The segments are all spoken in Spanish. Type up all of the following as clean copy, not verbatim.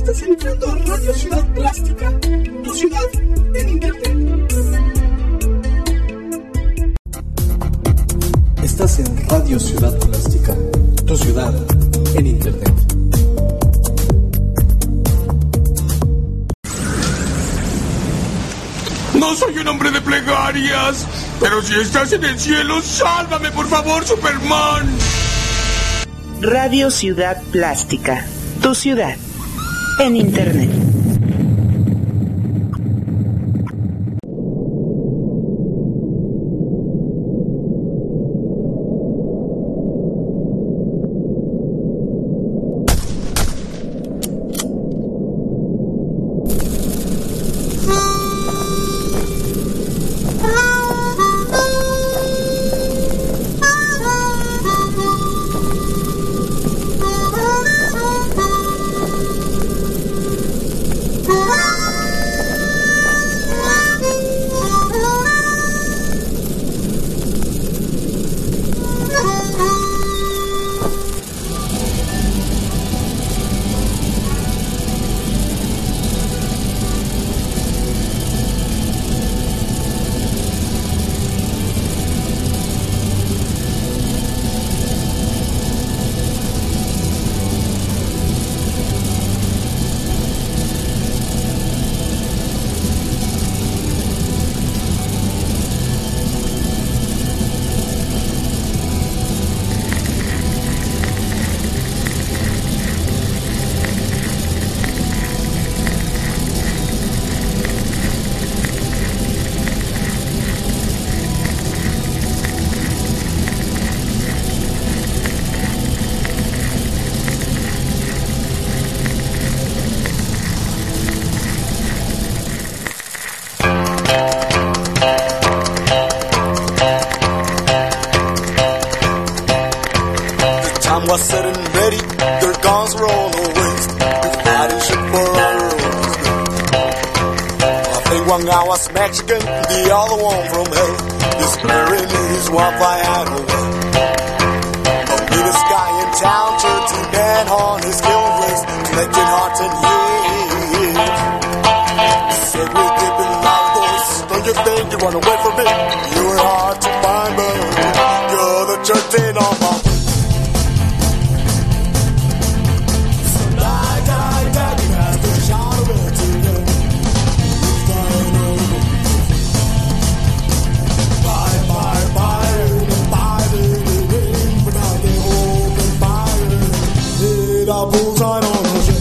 Estás entrando a Radio Ciudad Plástica, tu ciudad en internet. Estás en Radio Ciudad Plástica, tu ciudad en internet. No soy un hombre de plegarias, pero si estás en el cielo, sálvame por favor, Superman. Radio Ciudad Plástica, tu ciudad en internet. Was set and ready, their guns were all the waste. We're fighting shit for our own. I think one guy was Mexican, the other one from hell. He's clearing his wife I had away. The meanest guy in town, 13 men on his killing place, collecting hearts and years. Said we did in our voice, don't you think you run away from me? You were hard to find, but you're the 13 on my bullseye on the ship.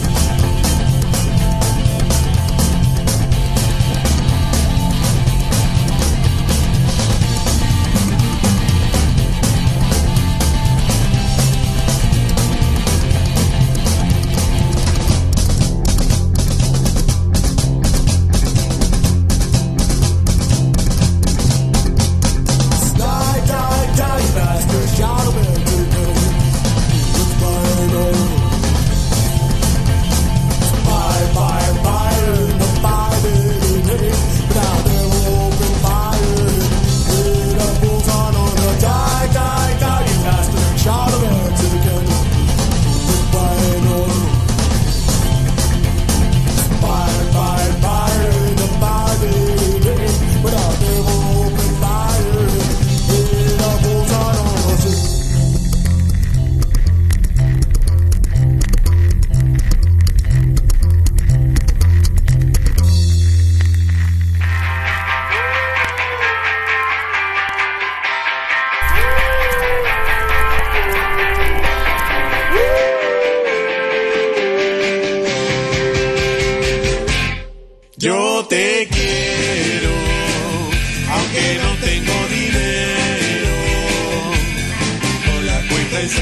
Yo te quiero, aunque no tengo dinero, con la cuenta es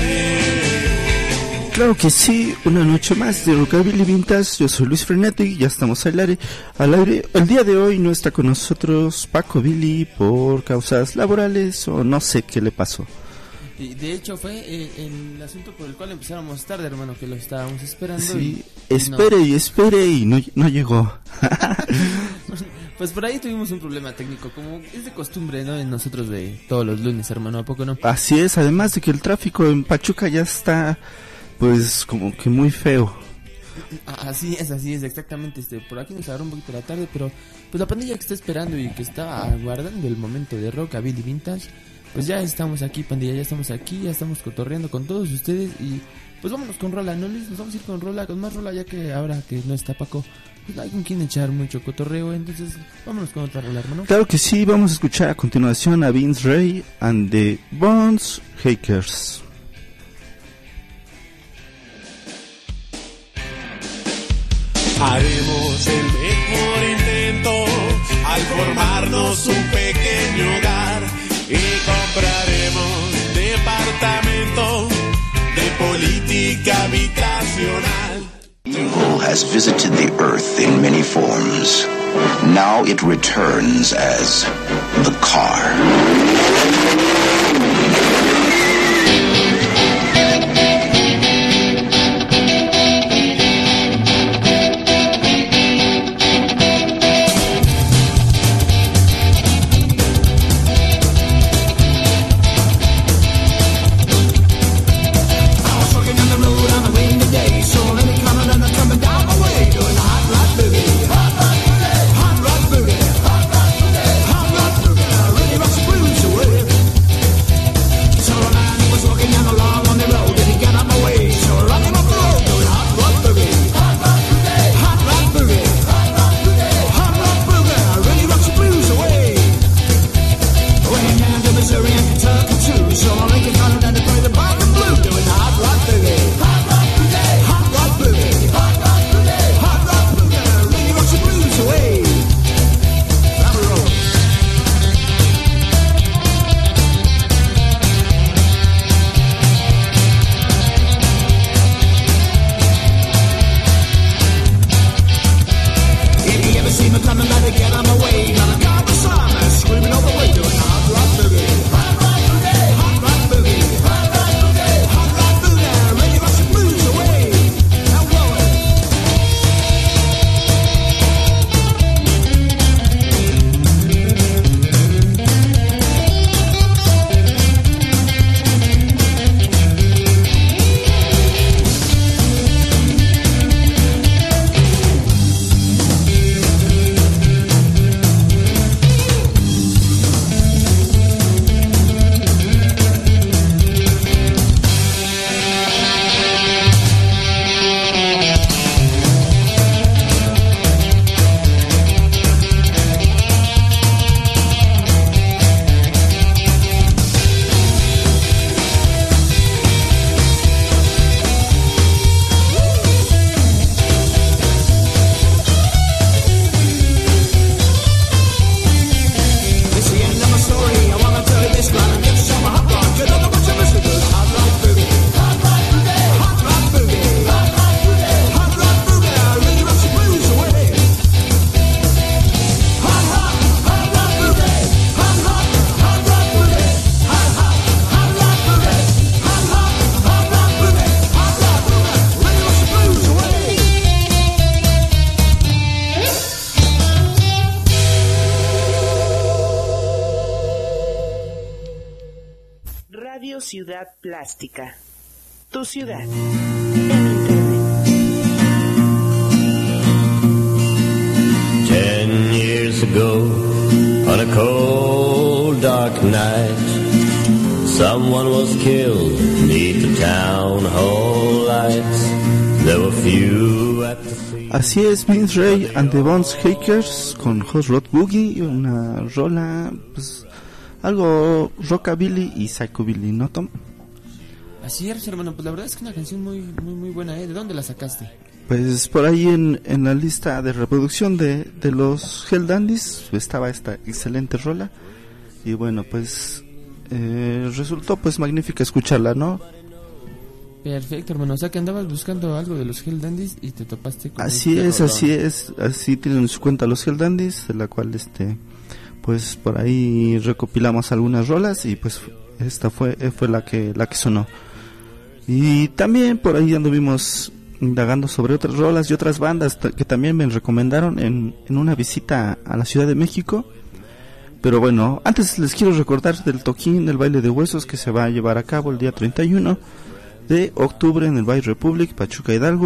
cero. Claro que sí, una noche más de Rockabilly Vintage. Yo soy Luis Frenetti, ya estamos al aire. El día de hoy no está con nosotros Paco Billy por causas laborales o no sé qué le pasó. Y de hecho fue el asunto por el cual empezáramos tarde, hermano, que lo estábamos esperando. Sí, espere y no llegó. Pues por ahí tuvimos un problema técnico, como es de costumbre, ¿no? En nosotros de todos los lunes, hermano, ¿a poco no? Así es, además de que el tráfico en Pachuca ya está, pues, como que muy feo. Así es, exactamente. Por aquí nos agarró un poquito la tarde, pero pues la pandilla que está esperando y que está aguardando el momento de Rockabilly Vintage, pues ya estamos aquí, pandilla, ya estamos cotorreando con todos ustedes y pues vámonos con rola, ¿no, Luis? Nos vamos a ir con rola, con más rola, ya que ahora que no está Paco, pues no hay con quien echar mucho cotorreo, entonces vámonos con otra rola, hermano. Claro que sí, vamos a escuchar a continuación a Vince Ray and the Bones Shakers. Haremos el mejor intento al formarnos un pequeño hogar y compraremos departamento de política habitacional. Evil has visited the earth in many forms. Now it returns as the car. Ciudad Plástica. Tu ciudad en internet. 10 years ago, on a cold dark night, someone was killed beneath the town hall lights. There were few at the scene. Así es, Vince Ray and the Bones Shakers con Hot Rod Boogie, una rola pues algo rockabilly y psychobilly, ¿no, Tom? Así es, hermano, pues la verdad es que una canción muy buena, ¿eh? ¿De dónde la sacaste? Pues por ahí en la lista de reproducción de los Hell Dandies estaba esta excelente rola y bueno, pues resultó pues magnífica escucharla, ¿no? Perfecto, hermano, o sea que andabas buscando algo de los Hell Dandies y te topaste con así tienen en su cuenta los Hell Dandies, de la cual pues por ahí recopilamos algunas rolas y pues esta fue la que sonó. Y también por ahí anduvimos indagando sobre otras rolas y otras bandas que también me recomendaron en una visita a la Ciudad de México. Pero bueno, antes les quiero recordar del toquín del Baile de Huesos que se va a llevar a cabo el día 31 de octubre en el Baile Republic, Pachuca Hidalgo.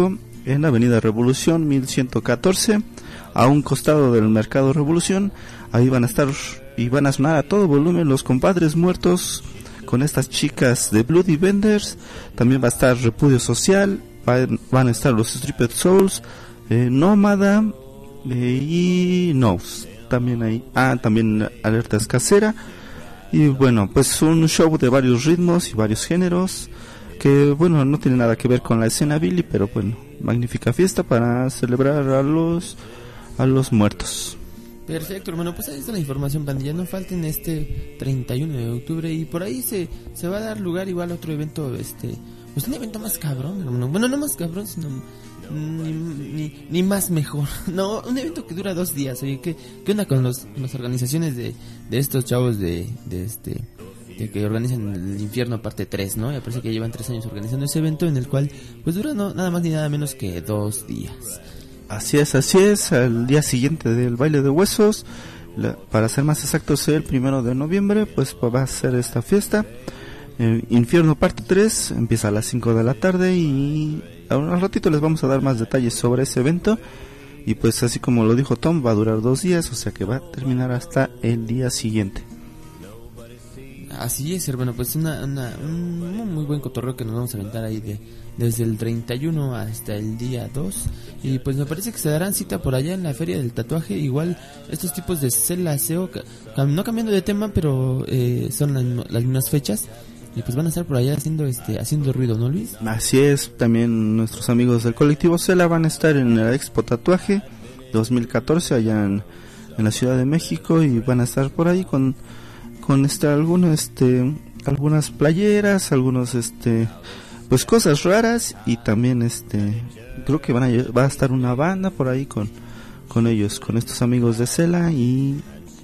en la avenida Revolución 1114, a un costado del Mercado Revolución. Ahí van a estar y van a sonar a todo volumen los Compadres Muertos con estas chicas de Bloody Vendors. También va a estar Repudio Social, van a estar los Stripped Souls, Nómada y Nose. También ahí, también Alerta Escasera. Y bueno, pues un show de varios ritmos y varios géneros que bueno, no tiene nada que ver con la escena Billy, pero bueno, magnífica fiesta para celebrar a los muertos. Perfecto, hermano, pues ahí está la información, pandilla. No falten este 31 de octubre y por ahí se va a dar lugar igual a otro evento, pues un evento más cabrón, hermano. Bueno, no más cabrón, sino ni más mejor. No, un evento que dura 2 días. Oye, ¿qué onda con las organizaciones de estos chavos de que organizan el infierno parte 3, ¿no? Me parece que llevan 3 años organizando ese evento en el cual pues dura nada más ni nada menos que 2 días. Así es, al día siguiente del baile de huesos, para ser más exactos el 1 de noviembre, pues va a ser esta fiesta. Infierno parte 3 empieza a las 5 de la tarde y al ratito les vamos a dar más detalles sobre ese evento. Y pues así como lo dijo Tom, va a durar 2 días, o sea que va a terminar hasta el día siguiente. Así es, hermano, pues un muy buen cotorreo que nos vamos a aventar ahí desde el 31 hasta el día 2. Y pues me parece que se darán cita por allá en la Feria del Tatuaje. Igual estos tipos de CELASEO, no cambiando de tema, pero son las mismas fechas. Y pues van a estar por allá haciendo ruido, ¿no, Luis? Así es, también nuestros amigos del colectivo Cela van a estar en la Expo Tatuaje 2014 allá en la Ciudad de México. Y van a estar por ahí con algunas playeras, algunos pues cosas raras. Y también creo que va a estar una banda por ahí con ellos, con estos amigos de Cela y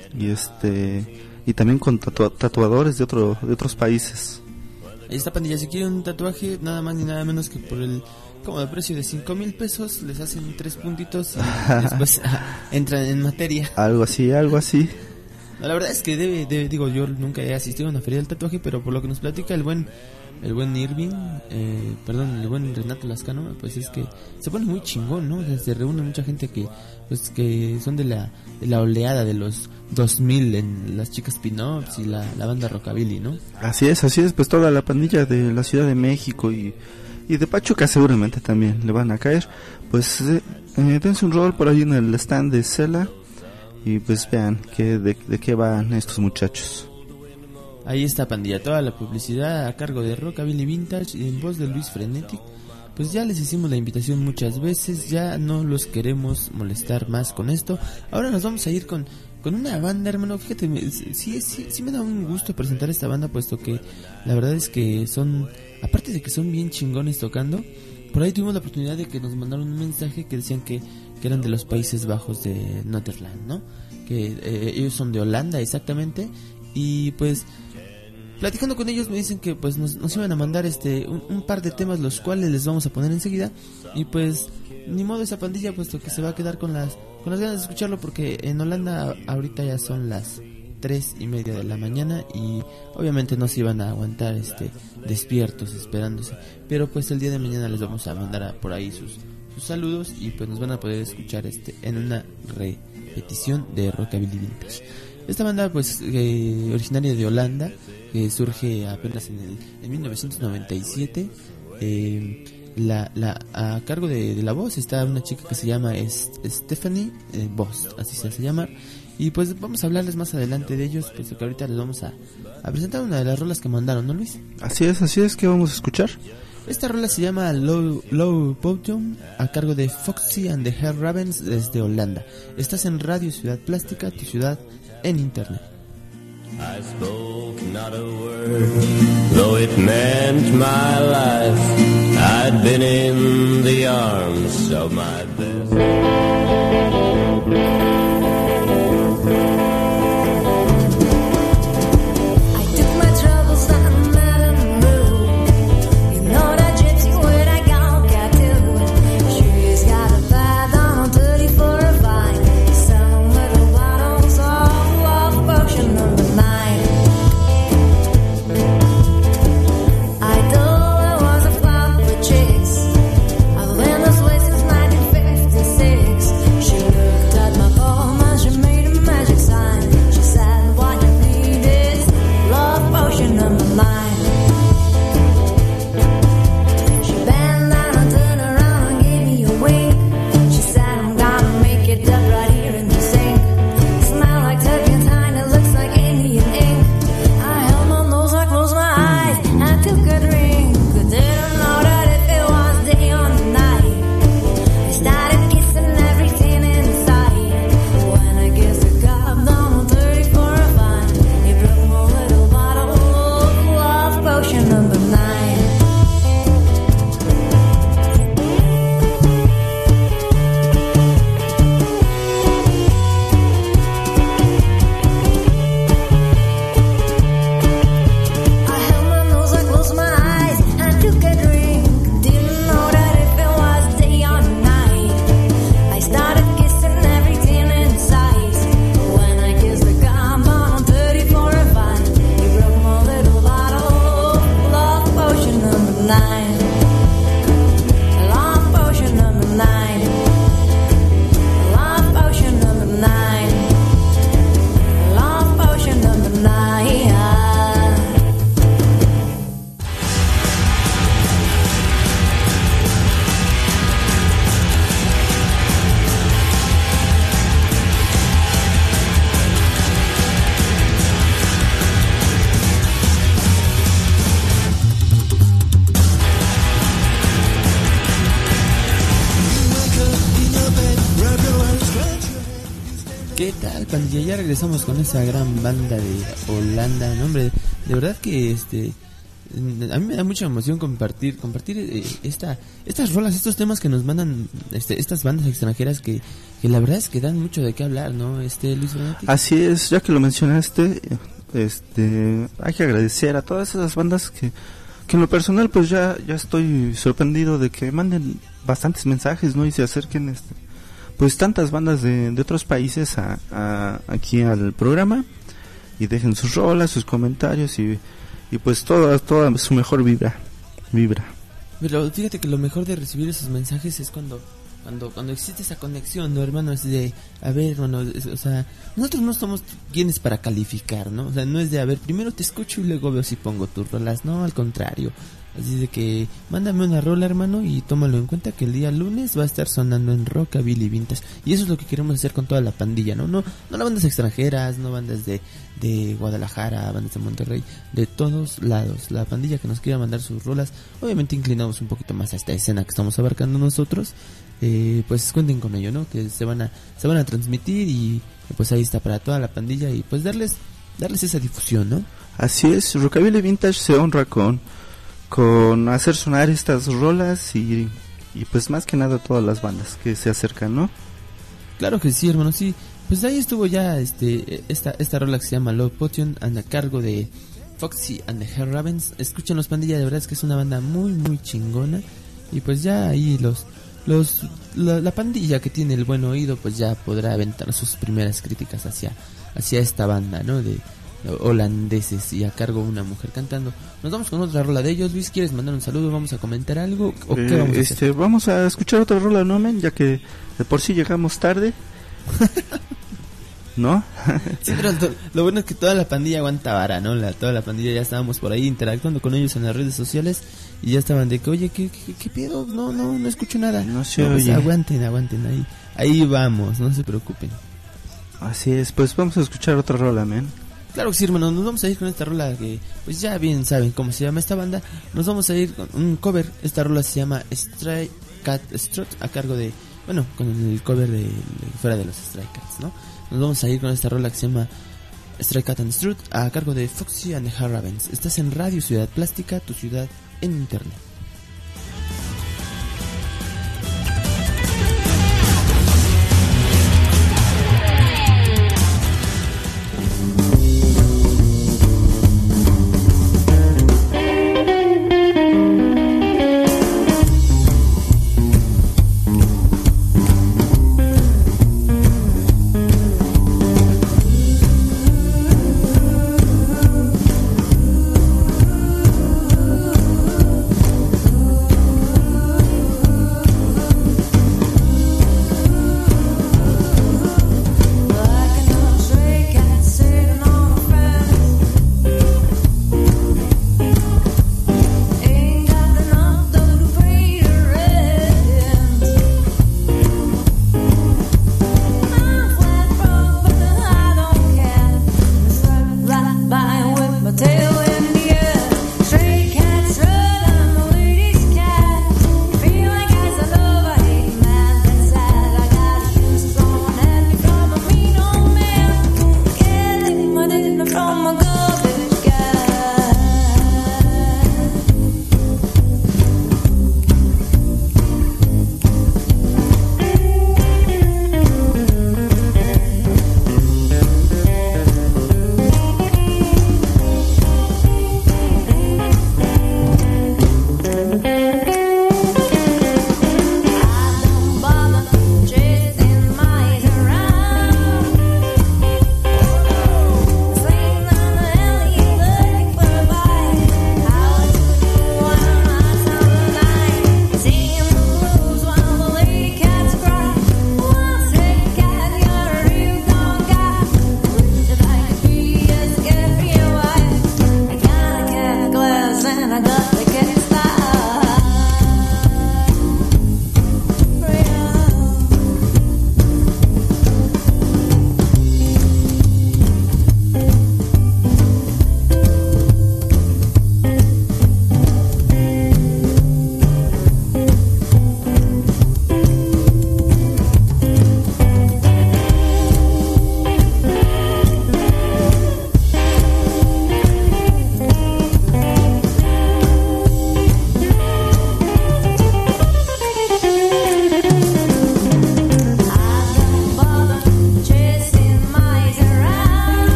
también con tatuadores de otros países. Ahí está, pandilla. Si quieren un tatuaje, nada más ni nada menos que por el cómodo precio de 5,000 pesos, les hacen 3 puntitos y después entran en materia. Algo así. No, la verdad es que digo, yo nunca he asistido a una feria del tatuaje, pero por lo que nos platica el buen Irving, el buen Renato Lascano, pues es que se pone muy chingón, ¿no? O sea, se reúne mucha gente que son de la oleada de los 2000 en las chicas pin-ups y la banda rockabilly, ¿no? Así es, pues toda la pandilla de la Ciudad de México y de Pachuca seguramente también le van a caer. Pues dense un rol por ahí en el stand de Cela y pues vean de qué van estos muchachos. Ahí está, pandilla, toda la publicidad a cargo de Rockabilly Vintage y en voz de Luis Frenetic. Pues ya les hicimos la invitación muchas veces, ya no los queremos molestar más con esto. Ahora nos vamos a ir con una banda, hermano. Fíjate, sí me da un gusto presentar esta banda, puesto que la verdad es que aparte de que son bien chingones tocando, por ahí tuvimos la oportunidad de que nos mandaron un mensaje que decían que eran de los Países Bajos de Nederland, ¿no? Que ellos son de Holanda, exactamente. Y pues platicando con ellos me dicen que pues nos iban a mandar un par de temas, los cuales les vamos a poner enseguida. Y pues ni modo, esa pandilla, puesto que se va a quedar con las ganas de escucharlo, porque en Holanda ahorita ya son las 3:30 de la mañana y obviamente no se iban a aguantar despiertos esperándose. Pero pues el día de mañana les vamos a mandar por ahí sus saludos y pues nos van a poder escuchar en una repetición de Rockabilly Vintage. Esta banda pues originaria de Holanda, que surge apenas en 1997. A cargo de la voz está una chica que se llama Stephanie Voss, así se hace llamar. Y pues vamos a hablarles más adelante de ellos, pues que ahorita les vamos a presentar una de las rolas que mandaron, ¿no, Luis? Así es, ¿qué vamos a escuchar? Esta rola se llama Low Potion, a cargo de Foxy and the Hair Ravens desde Holanda. Estás en Radio Ciudad Plástica, tu ciudad en internet. I spoke not a word, though it meant my life. I'd been in the arms of my best. Waste ¿Qué tal, pandilla? Ya regresamos con esa gran banda de Holanda, ¿no? Hombre, de verdad que a mí me da mucha emoción compartir estas rolas, estos temas que nos mandan estas bandas extranjeras que la verdad es que dan mucho de qué hablar, ¿no? Luis Fernando. Así es, ya que lo mencionaste, hay que agradecer a todas esas bandas que en lo personal pues ya estoy sorprendido de que manden bastantes mensajes, ¿no? Y se acerquen pues tantas bandas de otros países aquí al programa y dejen sus rolas, sus comentarios y pues toda su mejor vibra. Pero fíjate que lo mejor de recibir esos mensajes es cuando existe esa conexión, ¿no, hermano? Es de, a ver, hermano, o sea, nosotros no somos quienes para calificar, ¿no? O sea, no es de, a ver, primero te escucho y luego veo si pongo tus rolas, no, al contrario. Así de que, mándame una rola, hermano, y tómalo en cuenta que el día lunes va a estar sonando en Rockabilly Vintage. Y eso es lo que queremos hacer con toda la pandilla, ¿no? No las bandas extranjeras, no bandas de Guadalajara, bandas de Monterrey, de todos lados. La pandilla que nos quiera mandar sus rolas, obviamente inclinamos un poquito más a esta escena que estamos abarcando nosotros. Pues cuenten con ello, ¿no? Que se van a transmitir y pues ahí está para toda la pandilla y pues darles esa difusión, ¿no? Así es, Rockabilly Vintage se honra con hacer sonar estas rolas y pues más que nada todas las bandas que se acercan, ¿no? Claro que sí, hermano, sí. Pues ahí estuvo ya esta rola que se llama Love Potion a cargo de Foxy and the Hair Ravens. Escúchenlos, pandilla, de verdad es que es una banda muy muy chingona y pues ya ahí la pandilla que tiene el buen oído pues ya podrá aventar sus primeras críticas hacia esta banda, ¿no? De holandeses y a cargo una mujer cantando. Nos vamos con otra rola de ellos. Luis, ¿quieres mandar un saludo? ¿Vamos a comentar algo? ¿O qué vamos a hacer? Vamos a escuchar otra rola, ¿no, men? Ya que de por sí llegamos tarde. ¿No? Sí, pero lo bueno es que toda la pandilla aguanta vara, ¿no? Toda la pandilla ya estábamos por ahí interactuando con ellos en las redes sociales y ya estaban de que, oye, ¿qué pedo? No escucho nada. No se oye. Pues aguanten ahí vamos, no se preocupen. Así es, pues vamos a escuchar otra rola, men. Claro que sí, hermano, nos vamos a ir con esta rola que pues ya bien saben cómo se llama esta banda. Nos vamos a ir con un cover. Esta rola se llama Stray Cat Strut a cargo de, bueno, con el cover de fuera de los Stray Cats, ¿no? Nos vamos a ir con esta rola que se llama Stray Cat and Strut a cargo de Foxy and the Hair Ravens. Estás en Radio Ciudad Plástica, tu ciudad en internet.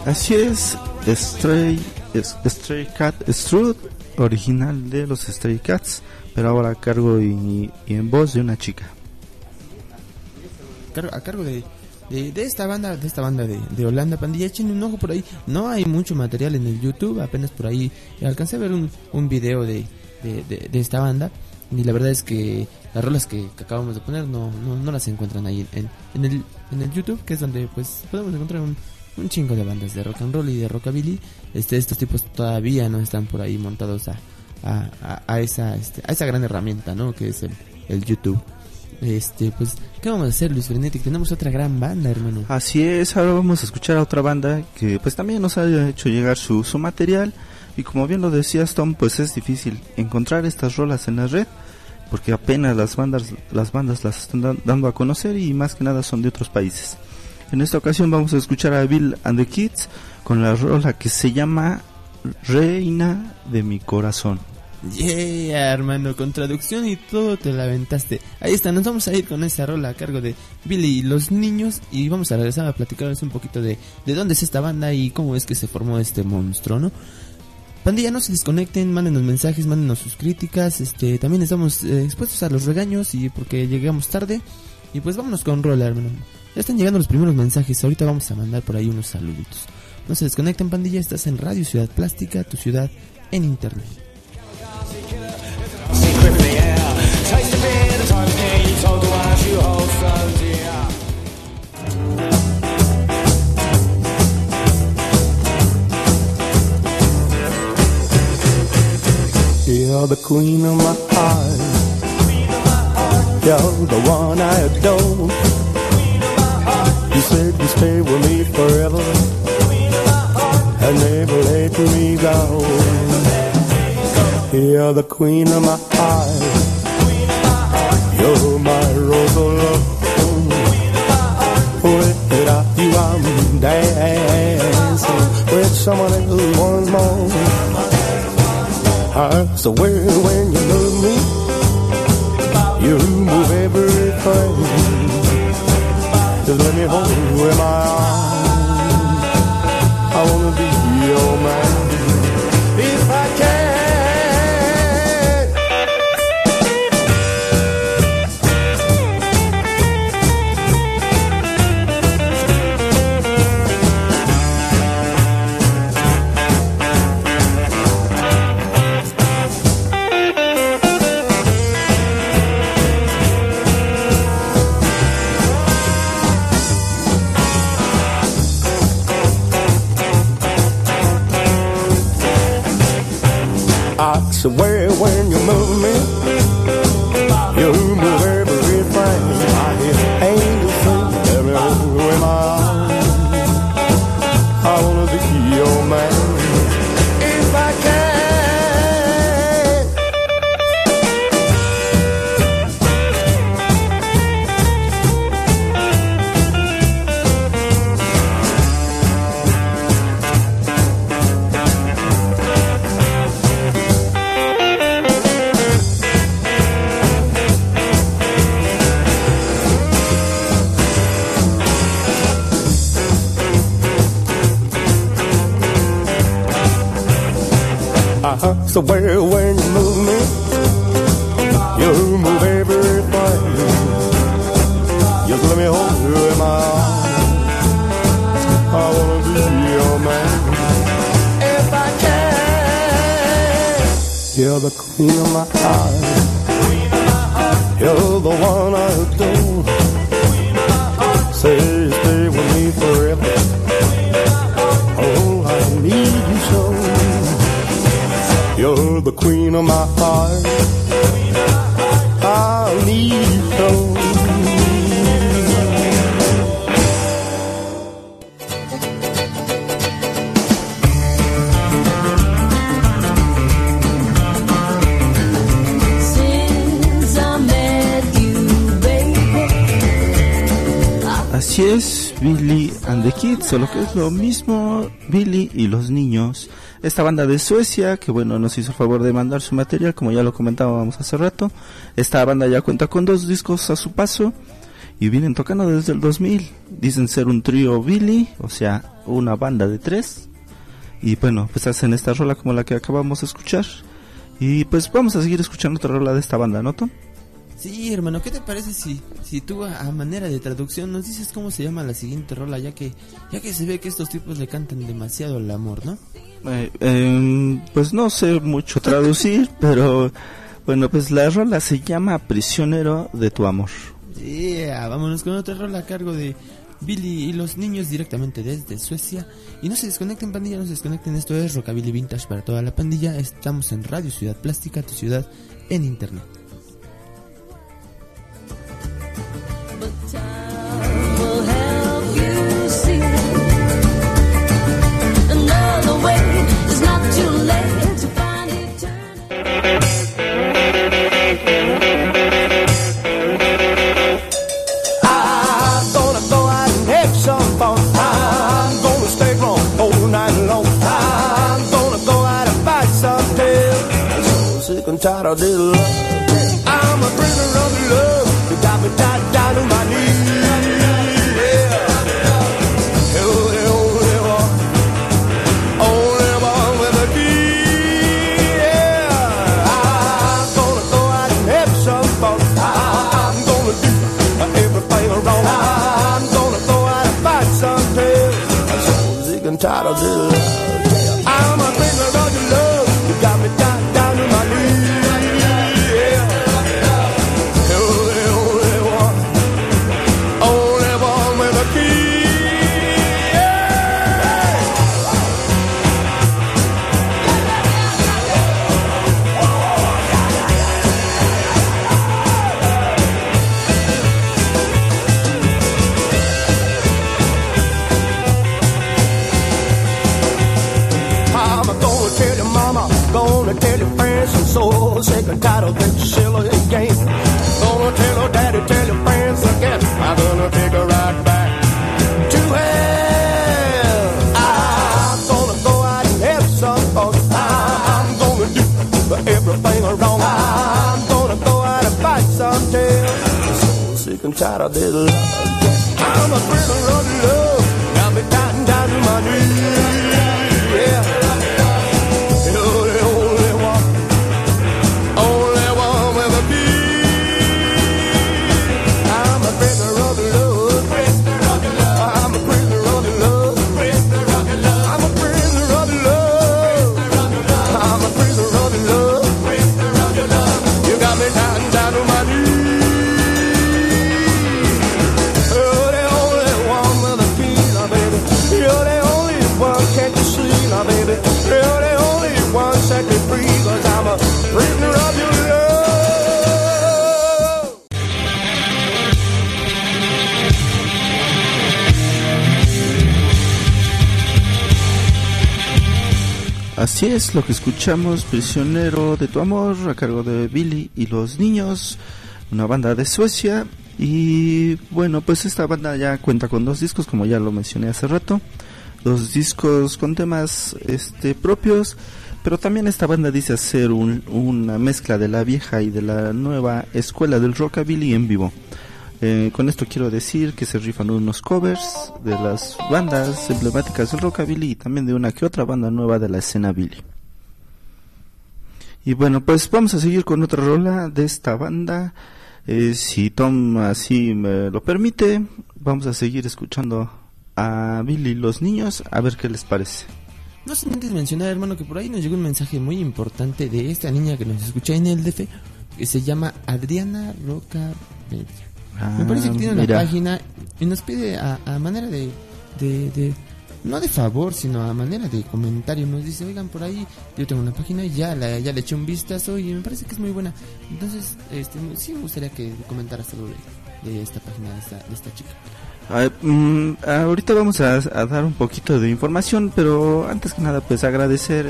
Así es, Stray Cat Strut, original de los Stray Cats, pero ahora a cargo y en voz de una chica. A cargo de esta banda de Holanda, pandilla. Echen un ojo por ahí. No hay mucho material en el YouTube, apenas por ahí alcancé a ver un video de esta banda, y la verdad es que las rolas que acabamos de poner no las encuentran ahí en el YouTube, que es donde pues podemos encontrar un chingo de bandas de rock and roll y de rockabilly. Estos tipos todavía no están por ahí montados a esa gran herramienta, ¿no? Que es el YouTube. Pues, ¿qué vamos a hacer, Luis Frenetic? Tenemos otra gran banda, hermano. Así es, ahora vamos a escuchar a otra banda que pues también nos ha hecho llegar su material, y como bien lo decías, Tom, pues es difícil encontrar estas rolas en la red, porque apenas las bandas las están dando a conocer, y más que nada son de otros países. En esta ocasión vamos a escuchar a Bill and the Kids con la rola que se llama Reina de mi corazón. Yeah, hermano, con traducción y todo te la aventaste. Ahí está, nos vamos a ir con esa rola a cargo de Billy y los niños, y vamos a regresar a platicarles un poquito de dónde es esta banda y cómo es que se formó este monstruo, ¿no? Pandilla, no se desconecten, mándenos mensajes, mándenos sus críticas, también estamos expuestos a los regaños y porque llegamos tarde, y pues vámonos con rola, hermano. Ya están llegando los primeros mensajes, ahorita vamos a mandar por ahí unos saluditos. No se desconecten, pandilla, estás en Radio Ciudad Plástica, tu ciudad en internet. You're the queen of my heart. You're the one I adore. You said you'd stay with me forever and never let me go. You're the queen of my heart. You're my rose of love. Without you I'm dancing with someone else once more. I swear when you move me, you move everything. Just let me hold you in my arms. I wanna be your man if I can. I swear when you move me, you move everything. I hear angels sing, let me hold you in my arms. I wanna be your man if I can. So where when you move me, you move everything. Just let me hold you in my arms. I wanna be your man if I can. You're the queen of my heart. You're the one I adore. Say stay with me forever. Oh, I need you so. You're the queen of my heart. I need you so. Since I met you, baby. Así es, Billy and the Kids, o lo que es lo mismo, Billy y los niños. Esta banda de Suecia, que bueno, nos hizo el favor de mandar su material, como ya lo comentábamos hace rato. Esta banda ya cuenta con 2 discos a su paso, y vienen tocando desde el 2000. Dicen ser un trío Billy, o sea, una banda de 3. Y bueno, pues hacen esta rola como la que acabamos de escuchar. Y pues vamos a seguir escuchando otra rola de esta banda, ¿no, Tom? Sí, hermano, ¿qué te parece si tú a manera de traducción nos dices cómo se llama la siguiente rola, ya que se ve que estos tipos le cantan demasiado el amor, ¿no? Pues no sé mucho traducir, pero bueno, pues la rola se llama Prisionero de tu amor. Yeah, vámonos con otra rola a cargo de Billy y los niños directamente desde Suecia. Y no se desconecten, pandilla, no se desconecten. Esto es Rockabilly Vintage para toda la pandilla. Estamos en Radio Ciudad Plástica, tu ciudad en internet. I'm tired of this love. I'm a prisoner of your love. You got me tied down to my knees. Yeah. You're the only one with a key. Yeah. I'm gonna go out and have some fun. I'm gonna do everything wrong. I'm gonna go out and fight some tail. I'm so sick and tired of this love. I'm a prisoner of your love. You got me tied down to my knees. So sick and tired of this silly game. Gonna tell her daddy, tell your friends again. I'm gonna take her right back to hell. I'm gonna go out and have some fun. I'm gonna do everything wrong. I'm gonna go out and fight some tail. So sick and tired of this love. I'm a prisoner of love. Got me tied down to my knees. Yeah. Así es, lo que escuchamos, Prisionero de tu amor, a cargo de Billy y los niños, una banda de Suecia. Y bueno, pues esta banda ya cuenta con 2 discos, como ya lo mencioné hace rato, 2 discos con temas propios, pero también esta banda dice hacer una mezcla de la vieja y de la nueva escuela del rockabilly en vivo. Con esto quiero decir que se rifan unos covers de las bandas emblemáticas del rockabilly y también de una que otra banda nueva de la escena Billy. Y bueno, pues vamos a seguir con otra rola de esta banda. Si Tom así me lo permite, vamos a seguir escuchando a Billy y los niños, a ver qué les parece. No sin antes mencionar, hermano, que por ahí nos llegó un mensaje muy importante de esta niña que nos escucha en el DF, que se llama Adriana Rockabilly. Me parece que tiene una página y nos pide a manera de no de favor, sino a manera de comentario. Nos dice, oigan, por ahí yo tengo una página y ya le eché un vistazo y me parece que es muy buena. Entonces, sí me gustaría que comentaras algo de esta página, de esta chica. Ahorita vamos a dar un poquito de información, pero antes que nada, pues agradecer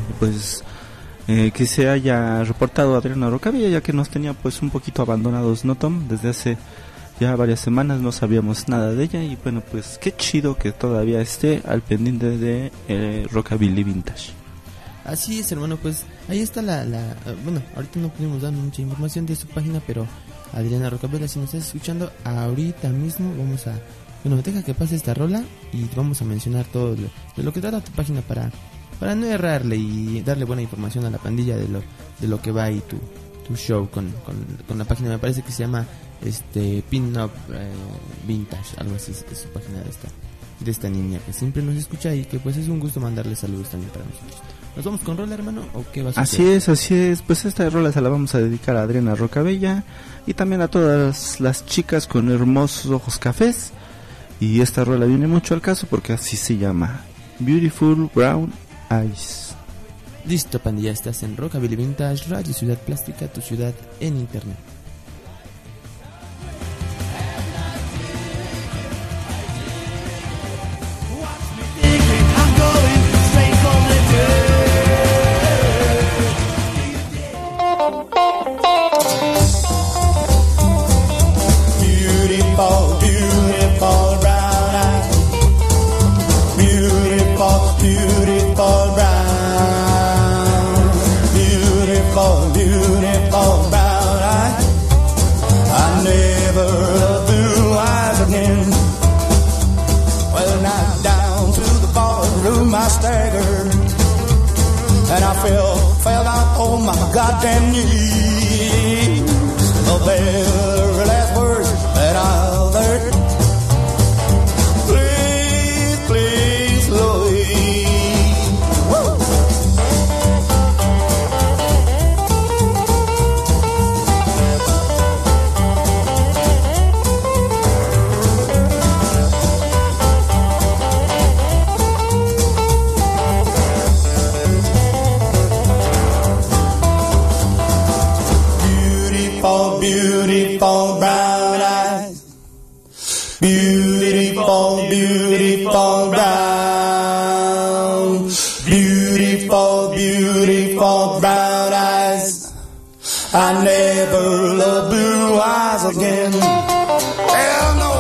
que se haya reportado Adriana Rockabilly, ya que nos tenía pues un poquito abandonados, ¿no, Tom? Desde hace ya varias semanas no sabíamos nada de ella y bueno, pues qué chido que todavía esté al pendiente de Rockabilly Vintage. Así es, hermano, pues ahí está bueno, ahorita no pudimos dar mucha información de su página, pero Adriana Rocabella, si nos estás escuchando ahorita mismo, vamos a... Bueno, deja que pase esta rola y vamos a mencionar todo de lo que trata tu página para no errarle y darle buena información a la pandilla de lo que va ahí tu show con la página. Me parece que se llama Pin Up Vintage, algo así es su página de esta niña que siempre nos escucha y que pues es un gusto mandarle saludos también para nosotros. ¿Nos vamos con rola, hermano, o qué va a suceder? Así es, pues esta rola se la vamos a dedicar a Adriana Rocabella y también a todas las chicas con hermosos ojos cafés. Y esta rola viene mucho al caso porque así se llama, Beautiful Brown Eyes. Listo, pandilla, estás en Rockabilly Vintage, Radio Ciudad Plástica, tu ciudad en internet. Beautiful, beautiful brown eyes. Beautiful, beautiful brown. Beautiful, beautiful brown eyes. I never loved blue eyes again. Well, now down to the ballroom I staggered, and I fell down on my goddamn knees. The very last words that I uttered, please, please, Louise. Woo! Beautiful, beautiful brown eyes. Beautiful, beautiful brown. Beautiful, beautiful brown eyes. I never loved blue eyes again. Hell no.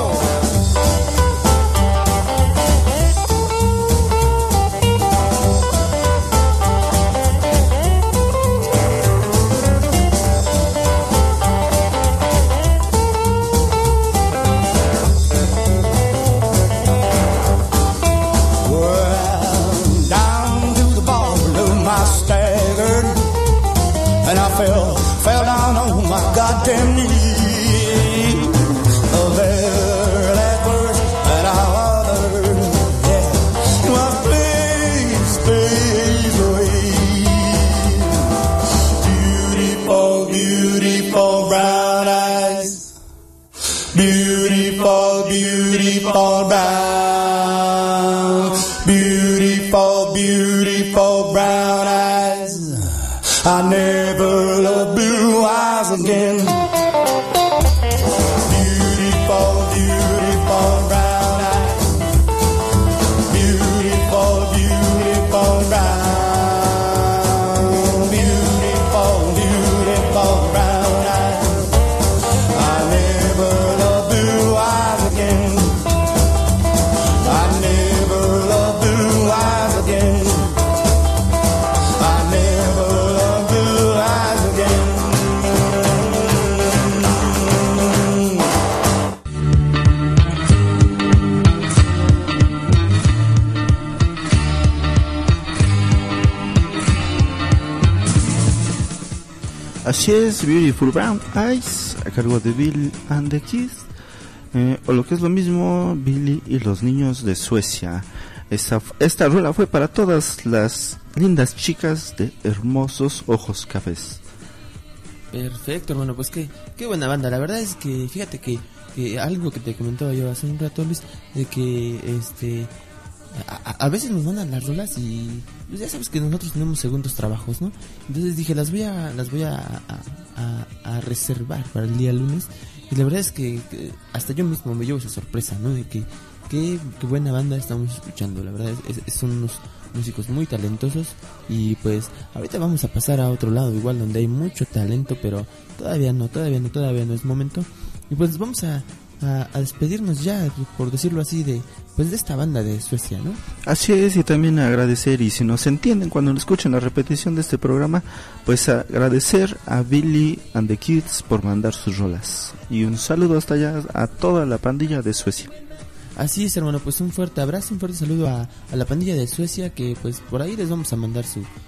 Fell down on my goddamn knees. The very last words that I uttered, yeah, was please, please, Louise. Beautiful, beautiful brown eyes. Beautiful, beautiful brown. Beautiful, beautiful brown eyes. I never loved blue eyes again. Beautiful, beautiful brown eyes. Beautiful, beautiful brown. Beautiful, beautiful brown eyes. I never loved blue eyes again. I never loved blue eyes again. I never loved blue eyes again. Así es, Beautiful Brown Eyes, a cargo de Bill and the Kids, o lo que es lo mismo, Billy y los niños de Suecia. Esta rola fue para todas las lindas chicas de hermosos ojos cafés. Perfecto, hermano, pues qué buena banda. La verdad es que fíjate que algo que te comentaba yo hace un rato, Luis, de que a veces nos mandan las rolas y pues ya sabes que nosotros tenemos segundos trabajos, ¿no? Entonces dije, las voy a reservar para el día lunes. Y la verdad es que hasta yo mismo me llevo esa sorpresa, ¿no? De que qué buena banda estamos escuchando. La verdad son unos músicos muy talentosos. Y pues ahorita vamos a pasar a otro lado, igual donde hay mucho talento, pero todavía no es momento. Y pues vamos a a despedirnos ya, por decirlo así, de esta banda de Suecia, ¿no? Así es, y también agradecer, y si nos entienden cuando escuchen la repetición de este programa, pues agradecer a Billy and the Kids por mandar sus rolas. Y un saludo hasta allá a toda la pandilla de Suecia. Así es, hermano, pues un fuerte abrazo, un fuerte saludo a la pandilla de Suecia, que pues por ahí les vamos a mandar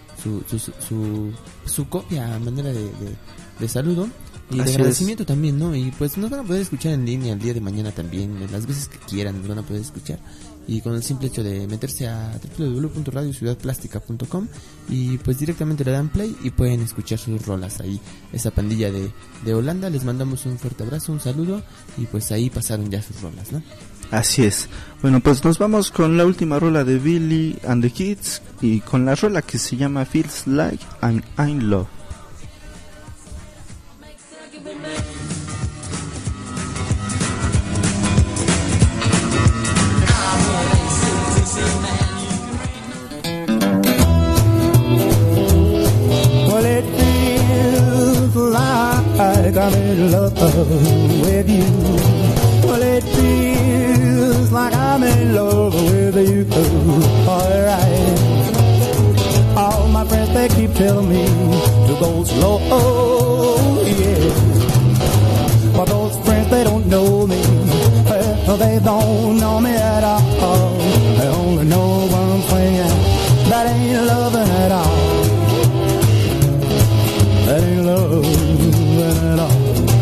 su copia a manera de saludo. Y de agradecimiento también, ¿no? Y pues nos van a poder escuchar en línea el día de mañana también, las veces que quieran nos van a poder escuchar. Y con el simple hecho de meterse a www.radiociudadplastica.com y pues directamente le dan play y pueden escuchar sus rolas ahí. Esa pandilla de Holanda, les mandamos un fuerte abrazo, un saludo, y pues ahí pasaron ya sus rolas, ¿no? Así es. Bueno, pues nos vamos con la última rola de Billy and the Kids, y con la rola que se llama Feels Like I'm in Love. Well, it feels like I'm in love with you. Well, it feels like I'm in love with you. Alright. All my friends, they keep telling me to go slow, yeah. But those friends, they don't know me. Well, they don't know me at all. They only know one thing, that ain't loving at all. That ain't loving at all.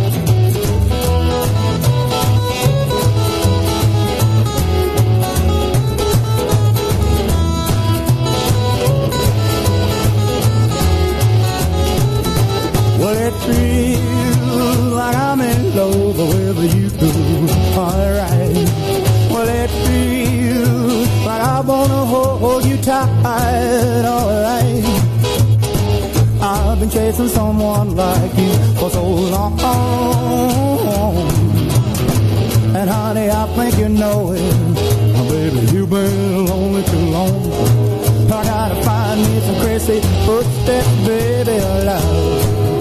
Well, it feels like I'm in love with you. Alright. Well, it feels like I wanna hold you tight. Alright. I've been chasing someone like you for so long. And honey, I think you know it. Baby, you've been lonely too long. I gotta find me some crazy footsteps, baby, love.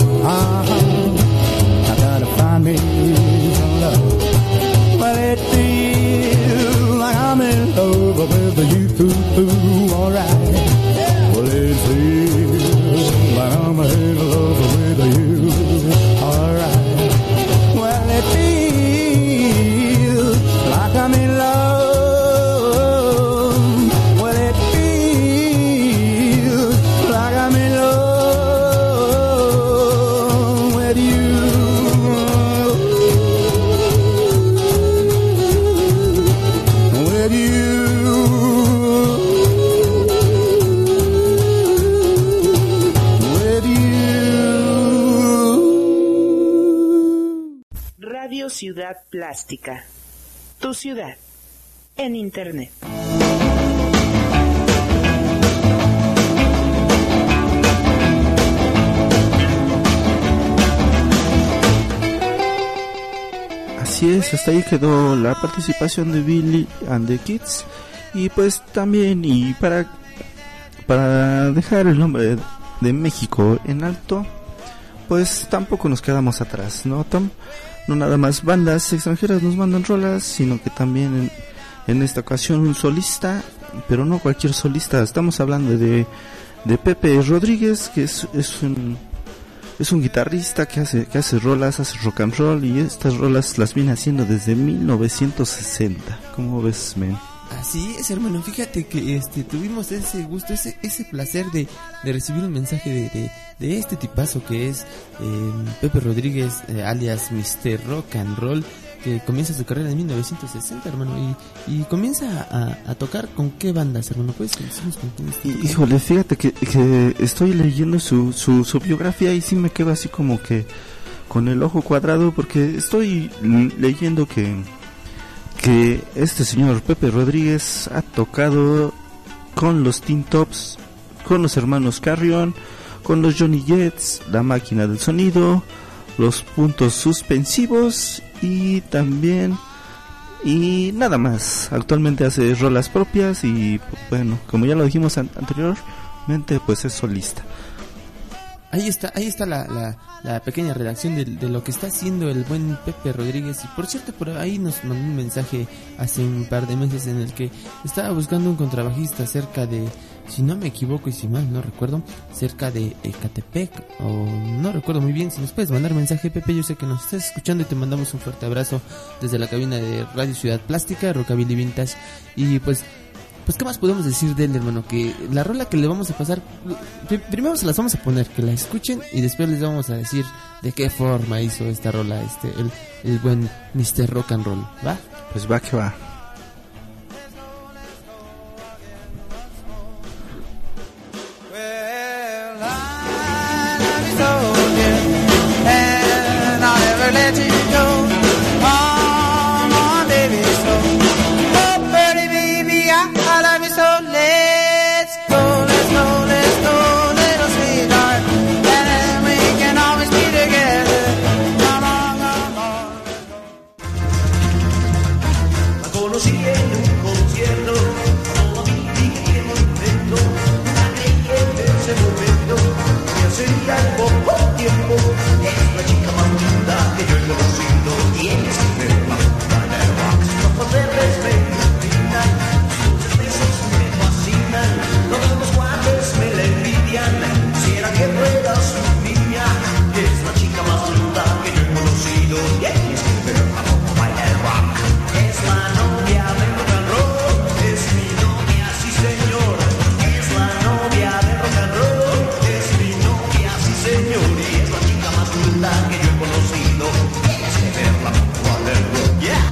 I gotta find me some love. Well, it feels like I'm in love with you, alright. Well, it feels like I'm in love with you, alright. Well, it feels like I'm in love. Well, it feels like I'm in love with you. With you. Radio Ciudad Plástica, tu ciudad en internet. Así es, hasta ahí quedó la participación de Billy and the Kids. Y pues también, y para dejar el nombre de México en alto, pues tampoco nos quedamos atrás, ¿no, Tom? No nada más bandas extranjeras nos mandan rolas, sino que también en esta ocasión un solista, pero no cualquier solista. Estamos hablando de Pepe Rodríguez, que es un guitarrista que hace rolas, hace rock and roll, y estas rolas las viene haciendo desde 1960. ¿Cómo ves, men? Así es, hermano, fíjate que tuvimos ese gusto, ese placer de recibir un mensaje de este tipazo que es Pepe Rodríguez, alias Mr. Rock and Roll, que comienza su carrera en 1960, hermano, y comienza a tocar con qué bandas, hermano. ¿Puedes decirnos con quién está? Híjole, fíjate que estoy leyendo su biografía y sí me quedo así como que con el ojo cuadrado, porque estoy leyendo que este señor Pepe Rodríguez ha tocado con los Teen Tops, con los hermanos Carrion, con los Johnny Jets, La Máquina del Sonido, Los Puntos Suspensivos y también y nada más. Actualmente hace rolas propias y bueno, como ya lo dijimos anteriormente, pues es solista. ahí está la pequeña redacción de lo que está haciendo el buen Pepe Rodríguez. Y por cierto, por ahí nos mandó un mensaje hace un par de meses en el que estaba buscando un contrabajista cerca de, si no me equivoco y si mal no recuerdo, cerca de Ecatepec, o no recuerdo muy bien. Si nos puedes mandar mensaje, Pepe, yo sé que nos estás escuchando y te mandamos un fuerte abrazo desde la cabina de Radio Ciudad Plástica, Rockabilly Vintage. Y pues ¿qué más podemos decir de él, hermano? Que la rola que le vamos a pasar, primero se las vamos a poner, que la escuchen, y después les vamos a decir de qué forma hizo esta rola el buen Mr. Rock and Roll, ¿va? Pues va que va. And I'll never let you go. Come on, baby, so oh, pretty baby, I love you so. Let's go, little sweetheart, and we can always be together. Come on, come on. La conocí en un concierto, no vi qué momento, la creí en ese momento, ya sería el poco tiempo. Es la chica más linda que yo he conocido, tienes que verla, Friday Rock. Los poderes me iluminan, sus besos me fascinan, todos los guantes me la envidian, quisiera que fueras mi niña. Es la chica más linda que yo he conocido, tienes que verla, Friday Rock. Es la novia del rock and roll, es mi novia, sí señor. Es la novia del rock and roll, es mi novia, sí señor. Y es la chica más linda que yo he conocido, tienes que verla, Friday Rock, yeah.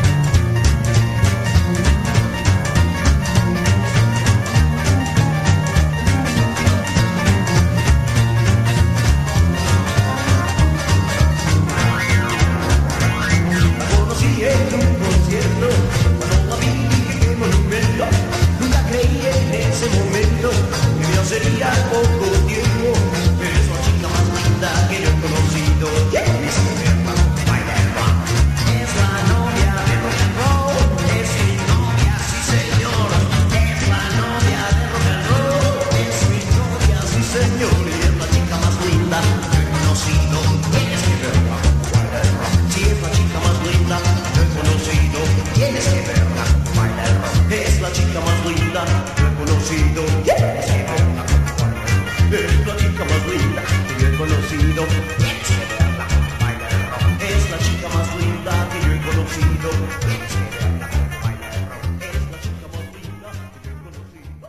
La conocí en un concierto, cuando la vi dije qué monumento. Nunca creí en ese momento que mío sería poco tiempo. Es la chica más linda que yo he conocido, tienes que verla, Friday Rock. Es la novia de rock and roll, es mi novia, sí señor. Es la novia de rock and roll, es mi novia, sí señor. Y es la chica más linda que yo he conocido, tienes que verla, Friday Rock. Si es la chica más linda que yo he conocido, tienes que verla, Friday Rock. Es la chica más linda que yo he conocido, tienes que verla, Friday Rock. Es la chica más linda que yo he conocido, tienes que verla, Friday Rock. Es la chica más linda que yo he conocido, tienes que verla, Friday Rock. Es la chica más linda que yo he conocido.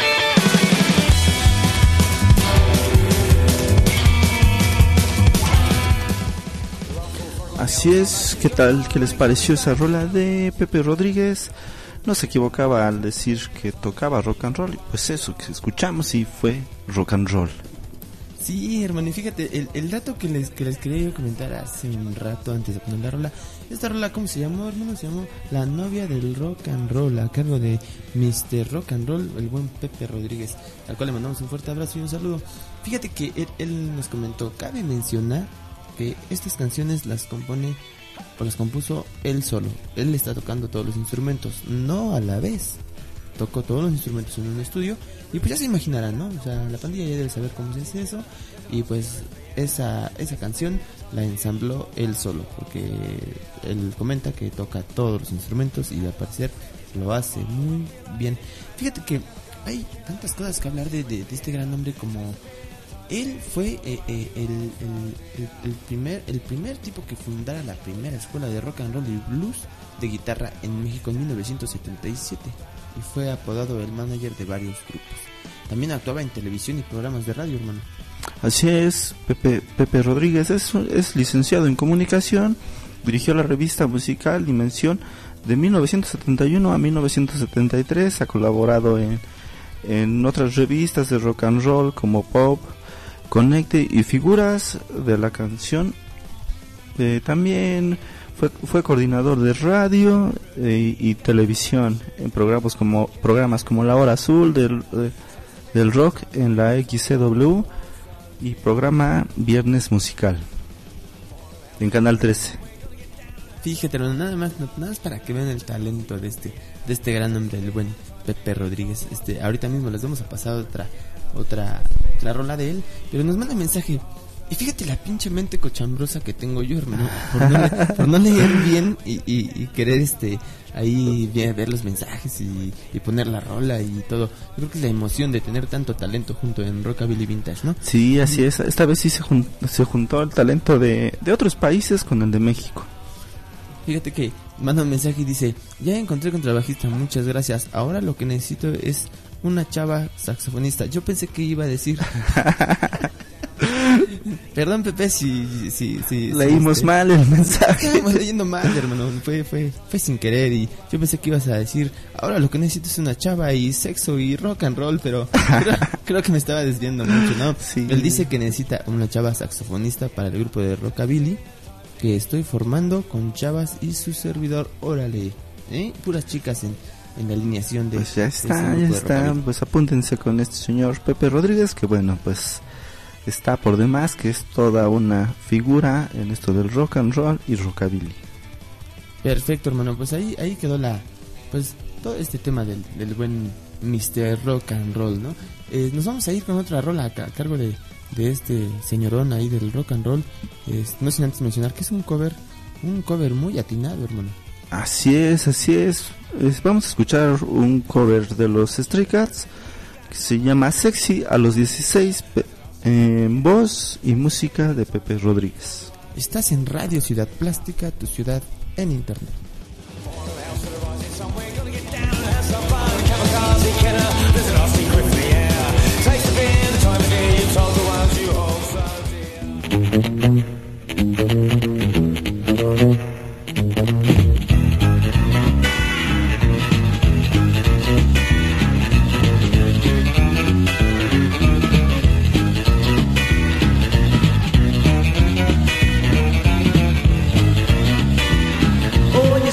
Así es, ¿qué tal? ¿Qué les pareció esa rola de Pepe Rodríguez? No se equivocaba al decir que tocaba rock and roll, y pues eso que escuchamos y fue rock and roll. Sí, hermano, y fíjate, el dato que les quería comentar hace un rato antes de poner la rola. Esta rola, ¿cómo se llamó, hermano? Se llamó La novia del rock and roll, a cargo de Mr. Rock and Roll, el buen Pepe Rodríguez, al cual le mandamos un fuerte abrazo y un saludo. Fíjate que él nos comentó, cabe mencionar que estas canciones las compuso él solo. Él está tocando todos los instrumentos, no a la vez. Tocó todos los instrumentos en un estudio y pues ya se imaginarán, ¿no? O sea, la pandilla ya debe saber cómo se hace eso. Y pues esa canción la ensambló él solo, porque él comenta que toca todos los instrumentos y al parecer lo hace muy bien. Fíjate que hay tantas cosas que hablar de este gran hombre, como él fue el primer tipo que fundara la primera escuela de rock and roll y blues de guitarra en México en 1977 y fue apodado el manager de varios grupos. También actuaba en televisión y programas de radio, hermano. Así es, Pepe Rodríguez es licenciado en comunicación, dirigió la revista musical Dimensión de 1971 a 1973, ha colaborado en otras revistas de rock and roll como Pop, Connecte y Figuras de la Canción. También fue coordinador de radio y televisión en programas como La Hora Azul del rock en la XCW y programa Viernes Musical en Canal 13. Fíjate, nada más para que vean el talento de este gran hombre, el buen Pepe Rodríguez. Ahorita mismo les vamos a pasar otra rola de él, pero nos manda mensaje. Y fíjate la pinche mente cochambrosa que tengo yo, hermano, por no leer bien y querer ahí ver los mensajes y poner la rola y todo. Yo creo que es la emoción de tener tanto talento junto en Rockabilly Vintage, ¿no? Sí, así es. Esta vez sí se juntó el talento de otros países con el de México. Fíjate que manda un mensaje y dice: ya encontré contrabajista, muchas gracias. Ahora lo que necesito es una chava saxofonista. Yo pensé que iba a decir... Perdón, Pepe, si leímos mal el mensaje. Estamos leyendo mal, hermano. Fue sin querer. Y yo pensé que ibas a decir: ahora lo que necesito es una chava y sexo y rock and roll. Pero creo que me estaba desviando mucho, ¿no? Sí. Él dice que necesita una chava saxofonista para el grupo de Rockabilly que estoy formando con chavas y su servidor. Órale, puras chicas en la alineación de... Pues ya está. Pues apúntense con este señor Pepe Rodríguez, que bueno, pues está por demás, que es toda una figura en esto del rock and roll y rockabilly. Perfecto, hermano. Pues ahí quedó todo este tema del buen Mr. Rock and Roll, ¿no? Nos vamos a ir con otra rola a cargo de este señorón ahí del rock and roll. No sin antes mencionar que es un cover muy atinado, hermano. Así es. Vamos a escuchar un cover de los Stray Cats que se llama Sexy a los 16, en voz y música de Pepe Rodríguez. Estás en Radio Ciudad Plástica, tu ciudad en internet. Oh,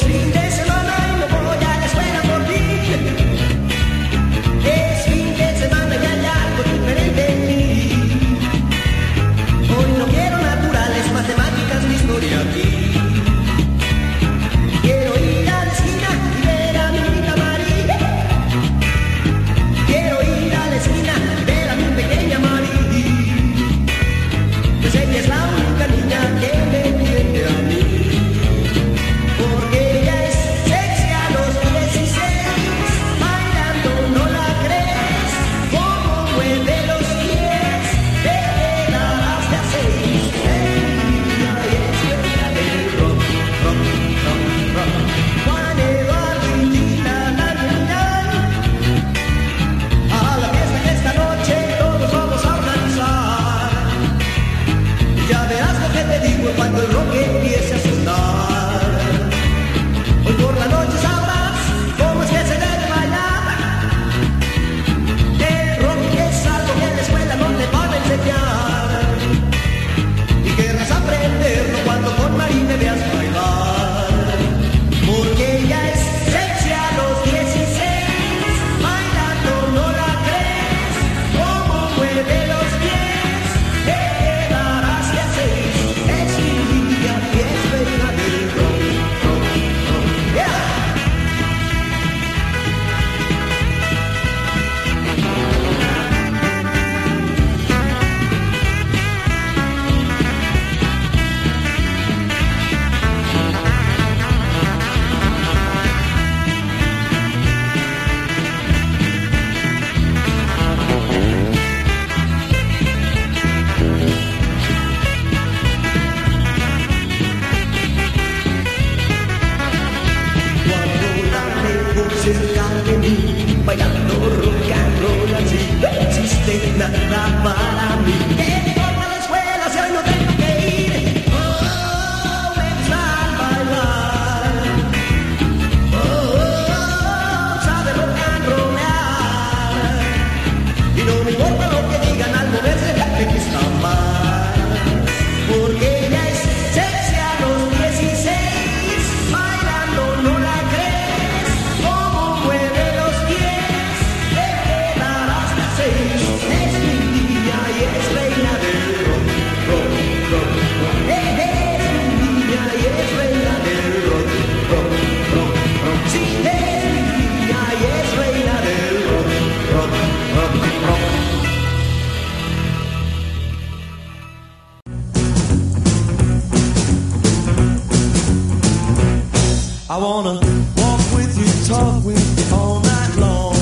talk with you all night long.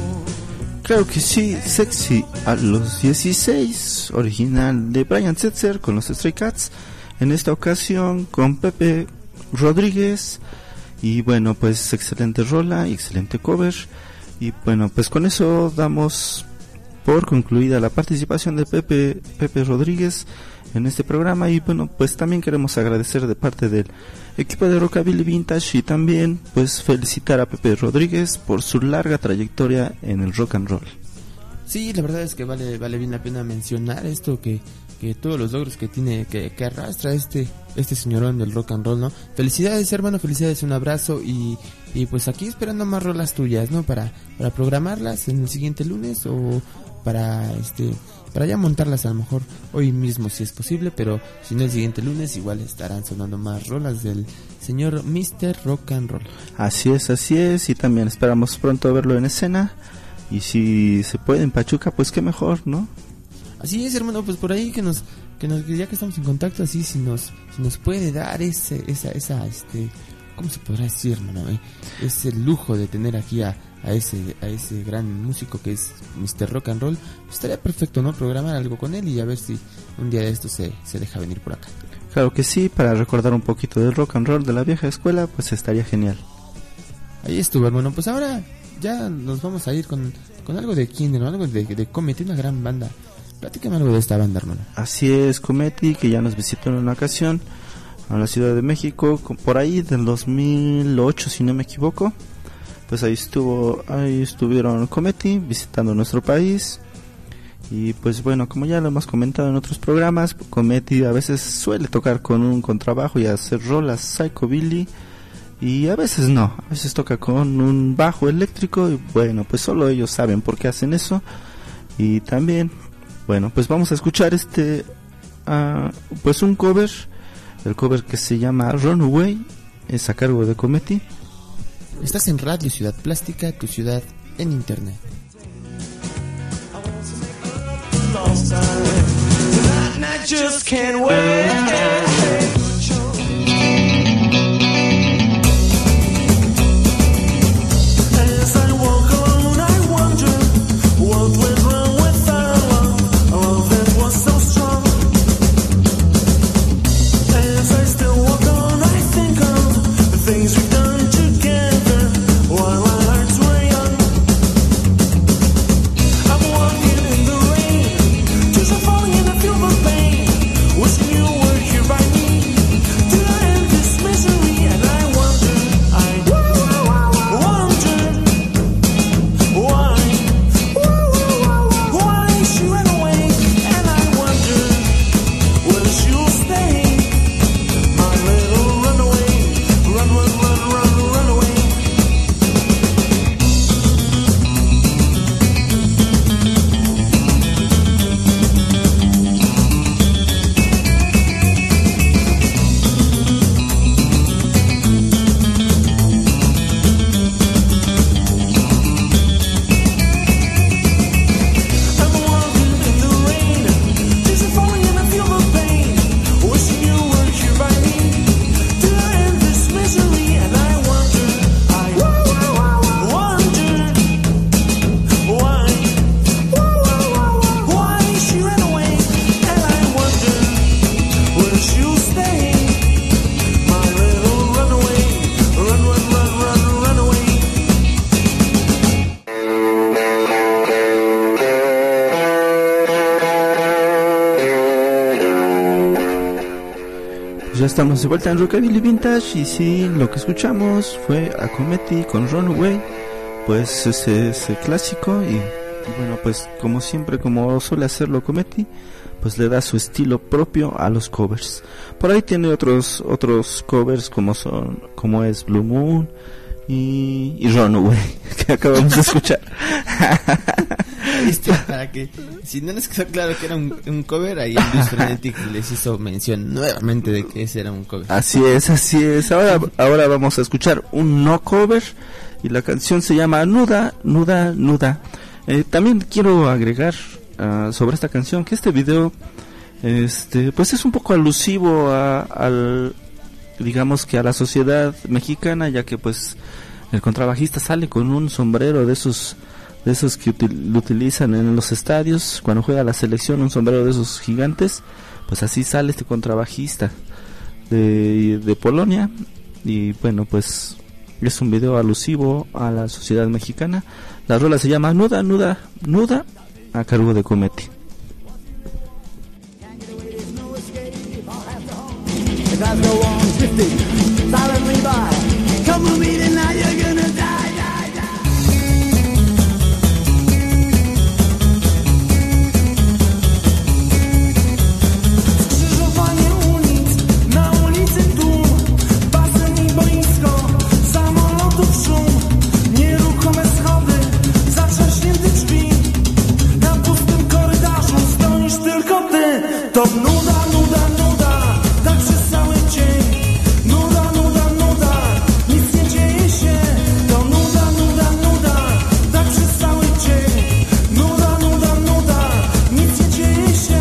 Claro que sí, Sexy a los 16, original de Brian Setzer con los Stray Cats, en esta ocasión con Pepe Rodríguez. Y bueno, pues excelente rola, excelente cover. Y bueno, pues con eso damos por concluida la participación de Pepe Rodríguez en este programa. Y bueno, pues también queremos agradecer de parte del equipo de Rockabilly Vintage y también pues felicitar a Pepe Rodríguez por su larga trayectoria en el rock and roll. Sí, la verdad es que vale bien la pena mencionar esto, que todos los logros que tiene, que arrastra este señorón del rock and roll, ¿no? Felicidades, hermano, felicidades, un abrazo y pues aquí esperando más rolas tuyas, ¿no? Para programarlas en el siguiente lunes o para ya montarlas a lo mejor hoy mismo si es posible, pero si no el siguiente lunes igual estarán sonando más rolas del señor Mr. Rock and Roll. Así es, y también esperamos pronto verlo en escena, y si se puede en Pachuca, pues qué mejor, ¿no? Así es, hermano, pues por ahí que nos ya que estamos en contacto, así si nos puede dar esa ¿cómo se podrá decir, hermano? Ese lujo de tener aquí a ese gran músico que es Mr. Rock and Roll, pues estaría perfecto, ¿no? Programar algo con él y a ver si un día de esto se deja venir por acá. Claro que sí, para recordar un poquito del rock and roll de la vieja escuela, pues estaría genial. Ahí estuvo, hermano. Pues ahora ya nos vamos a ir con algo de Kinder, ¿no? Algo de Comety, una gran banda. Platícame algo de esta banda, hermano. Así es, Comety, que ya nos visitó en una ocasión a la Ciudad de México, por ahí del 2008, si no me equivoco. Pues ahí estuvieron Comety visitando nuestro país. Y pues bueno, como ya lo hemos comentado en otros programas, Comety a veces suele tocar con un contrabajo y hacer rolas psychobilly, y a veces no, a veces toca con un bajo eléctrico, y bueno, pues solo ellos saben por qué hacen eso. Y también, bueno, pues vamos a escuchar pues un cover, el cover que se llama Runaway, es a cargo de Comety. Estás en Radio Ciudad Plástica, tu ciudad en internet. I just can't wait. As I walk alone, I wonder what went wrong with our love, a love that was so strong. As I still walk on, I think of the things we've done together while our hearts were young. I'm walking in the rain, tears are falling and I feel the pain, wishing you were here by me to end this misery. And I wonder why she ran away, and I wonder whether she'll stay, my little runaway, run away. Ya estamos de vuelta en Rockabilly Vintage, y sí, lo que escuchamos fue a Comety con Runaway, pues ese clásico. Y bueno, pues como siempre, como suele hacerlo Comety, pues le da su estilo propio a los covers. Por ahí tiene otros covers como es Blue Moon y Runaway, que acabamos de escuchar. Para que si no les quedó claro que era un cover, ahí Luis Frenetic les hizo mención nuevamente de que ese era un cover. Así es. Ahora vamos a escuchar un no cover, y la canción se llama Nuda. También quiero agregar sobre esta canción que este video pues es un poco alusivo digamos que a la sociedad mexicana, ya que pues el contrabajista sale con un sombrero de esos que lo utilizan en los estadios cuando juega la selección, un sombrero de esos gigantes. Pues así sale este contrabajista de Polonia. Y bueno, pues es un video alusivo a la sociedad mexicana. La rola se llama Nuda, Nuda, Nuda, a cargo de Cometi. The guys go on 50, silently by. Come with me tonight, you're gonna die, die, die. Skrzyżowanie ulic, na ulicy tłum, basen i boisko, samolotów szum, nieruchome schody, zatrzaśnięte drzwi, na pustym korytarzu stoisz tylko ty, to nuda, nuda, nuda. Tak przez cały dzień. Nuda, nuda, nuda. Nic nie dzieje się. To nuda, nuda, nuda. Tak przez cały dzień. Nuda, nuda, nuda. Nic nie dzieje się.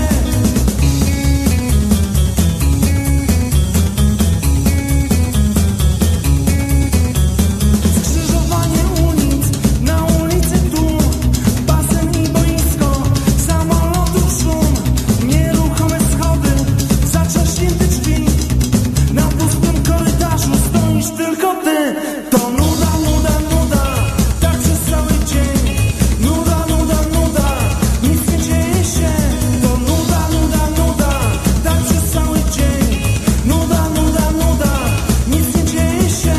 Skrzyżowanie ulic, na ulicy tłum, basen i boisko, samolotów szum, nieruchome schody, zatrzaśnięte drzwi, na pustym korytarzu stoisz tylko ty. To nuda, nuda, nuda, tak przez cały dzień. Nuda, nuda, nuda, nic nie dzieje się. To nuda, nuda, nuda, tak przez cały dzień. Nuda, nuda, nuda, nic nie dzieje się.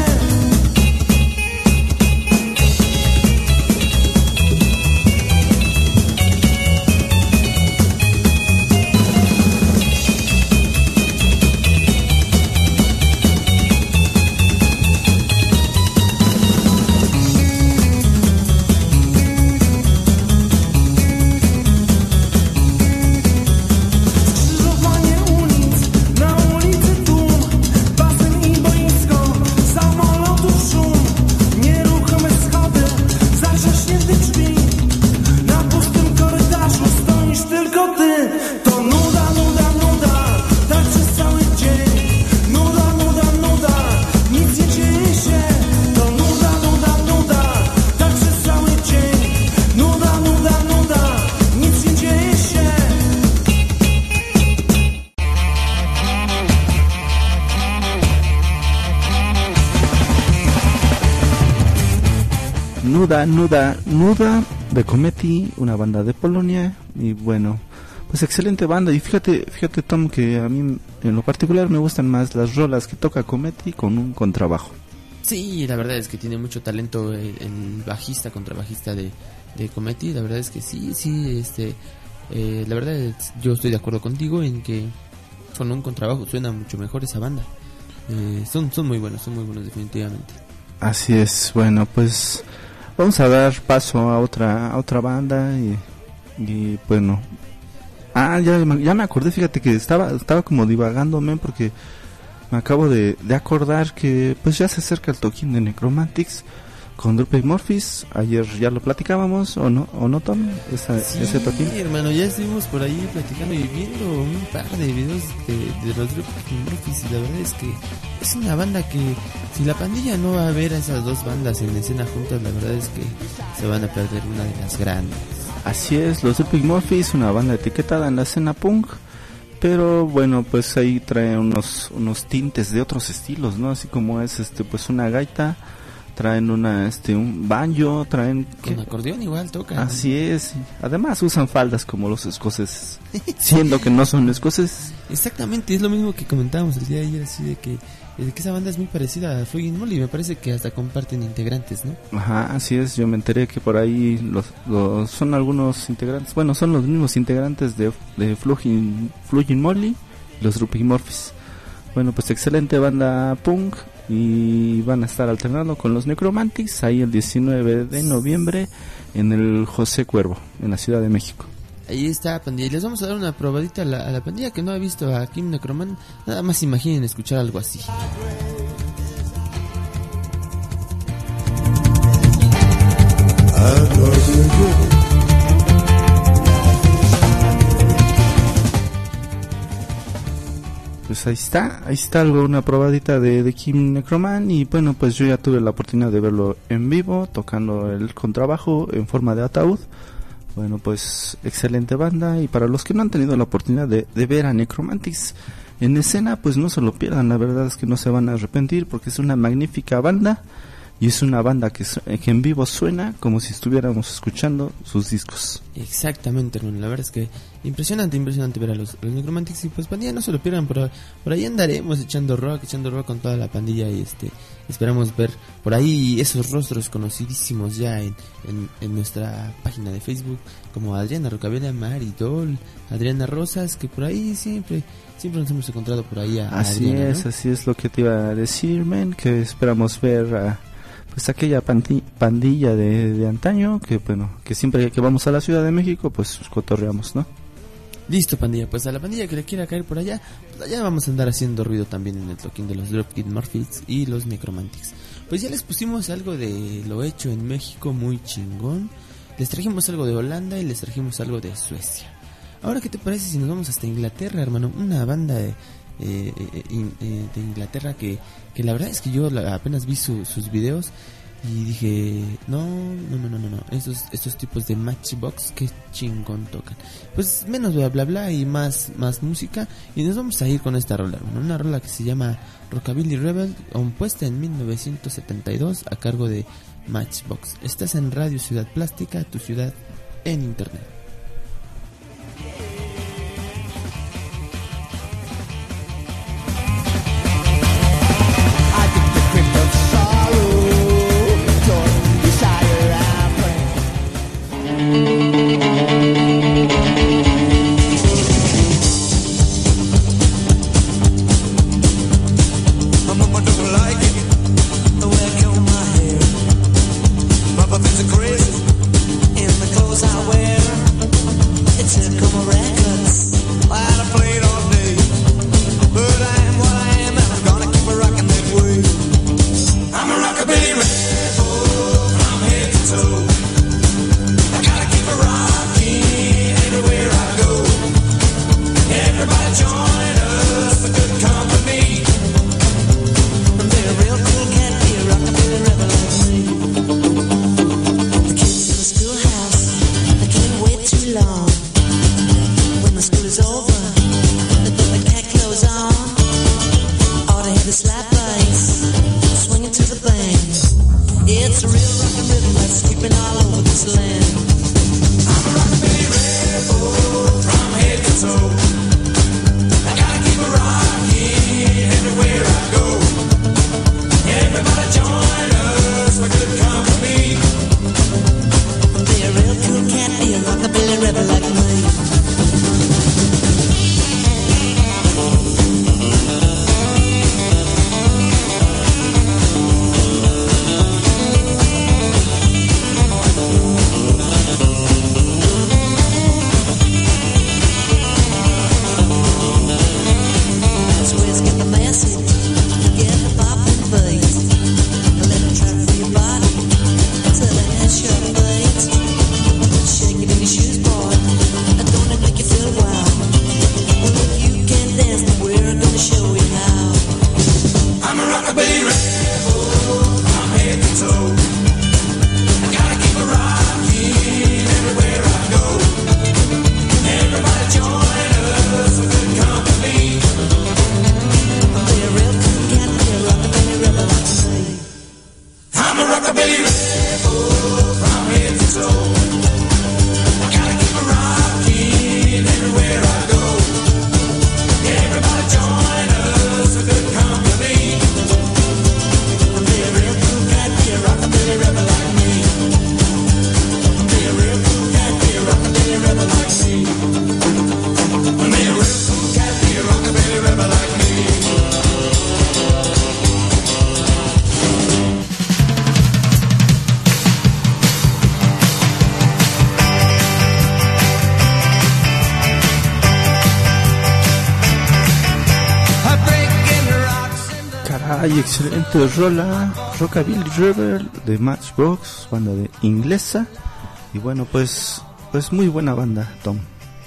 Skrzyżowanie ulic, na ulicy tłum, basen i boisko, samolotów szum, nieruchome schody, zatrzaśnięte drzwi, na pustym korytarzu stoisz tylko ty. To nuda, nuda, nuda, tak przez cały dzień. Nuda, nuda, nuda, nic nie dzieje się. To nuda, nuda, nuda, tak przez cały dzień. Nuda, nuda, nuda, nic nie dzieje się. Nuda, Nuda, Nuda de Cometi, una banda de Polonia. Y bueno, pues excelente banda. Y fíjate Tom, que a mí en lo particular me gustan más las rolas que toca Cometi con un contrabajo. Sí, la verdad es que tiene mucho talento el bajista, contrabajista de Cometi. La verdad es que sí, la verdad yo estoy de acuerdo contigo en que con un contrabajo suena mucho mejor esa banda. Son muy buenos definitivamente. Así es. Bueno, pues vamos a dar paso a otra banda y bueno. Ya me acordé, fíjate que estaba como divagándome porque me acabo de acordar que pues ya se acerca el toquín de Necromantics con Dropkick Murphys. Ayer ya lo platicábamos, ¿o no Tom? Ese toquín. Sí, hermano, ya estuvimos por ahí platicando y viendo un par de videos de los Dropkick Murphys, y la verdad es que es una banda que si la pandilla no va a ver a esas dos bandas en escena juntas, la verdad es que se van a perder una de las grandes. Así es, los Dropkick Murphys, una banda etiquetada en la escena punk, pero bueno, pues ahí trae unos tintes de otros estilos, ¿no? Así como es pues una gaita, traen un banjo, traen con acordeón igual tocan. Así es. Además usan faldas como los escoceses, siendo que no son escoceses. Exactamente, es lo mismo que comentábamos el día de ayer, así de que esa banda es muy parecida a Flogging Molly, me parece que hasta comparten integrantes, ¿no? Ajá, así es, yo me enteré que por ahí son algunos integrantes, bueno, son los mismos integrantes de Flogging Molly y los Dropkick Murphys. Bueno, pues excelente banda punk, y van a estar alternando con los Necromantics ahí el 19 de noviembre en el José Cuervo, en la Ciudad de México. Ahí está, pandilla. Les vamos a dar una probadita a la pandilla que no ha visto a Kim Necroman. Nada más imaginen escuchar algo así. Pues pues ahí está algo, una probadita de Kim Necroman. Y bueno, pues yo ya tuve la oportunidad de verlo en vivo, tocando el contrabajo en forma de ataúd. Bueno, pues excelente banda. Y para los que no han tenido la oportunidad de ver a Necromantics en escena, pues no se lo pierdan, la verdad es que no se van a arrepentir, porque es una magnífica banda. Y es una banda que en vivo suena como si estuviéramos escuchando sus discos. Exactamente, hermano. La verdad es que impresionante ver a los Necromantics. Y pues pandilla, no se lo pierdan, por ahí andaremos echando rock con toda la pandilla. Y esperamos ver por ahí esos rostros conocidísimos ya en nuestra página de Facebook, como Adriana Rocabella, Maridol, Adriana Rosas, que por ahí siempre nos hemos encontrado por ahí a Adriana, ¿no? Así es lo que te iba a decir, men, que esperamos ver a pues aquella pandilla de antaño, que bueno, que siempre que vamos a la Ciudad de México, pues cotorreamos, ¿no? Listo, pandilla, pues a la pandilla que le quiera caer por allá, pues allá vamos a andar haciendo ruido también en el toquín de los Dropkick Murphys y los Necromantics. Pues ya les pusimos algo de lo hecho en México muy chingón, les trajimos algo de Holanda y les trajimos algo de Suecia. Ahora, ¿qué te parece si nos vamos hasta Inglaterra, hermano? Una banda de Inglaterra que la verdad es que yo apenas vi sus videos y dije, no, estos tipos de Matchbox, qué chingón tocan. Pues menos bla bla bla y más música, y nos vamos a ir con esta rola, hermano. Una rola que se llama Rockabilly Rebel, compuesta en 1972 a cargo de Matchbox. Estás en Radio Ciudad Plástica, tu ciudad en internet. Excelente rola, Rockabilly Rebel de Matchbox, banda inglesa. Y bueno, pues muy buena banda, Tom.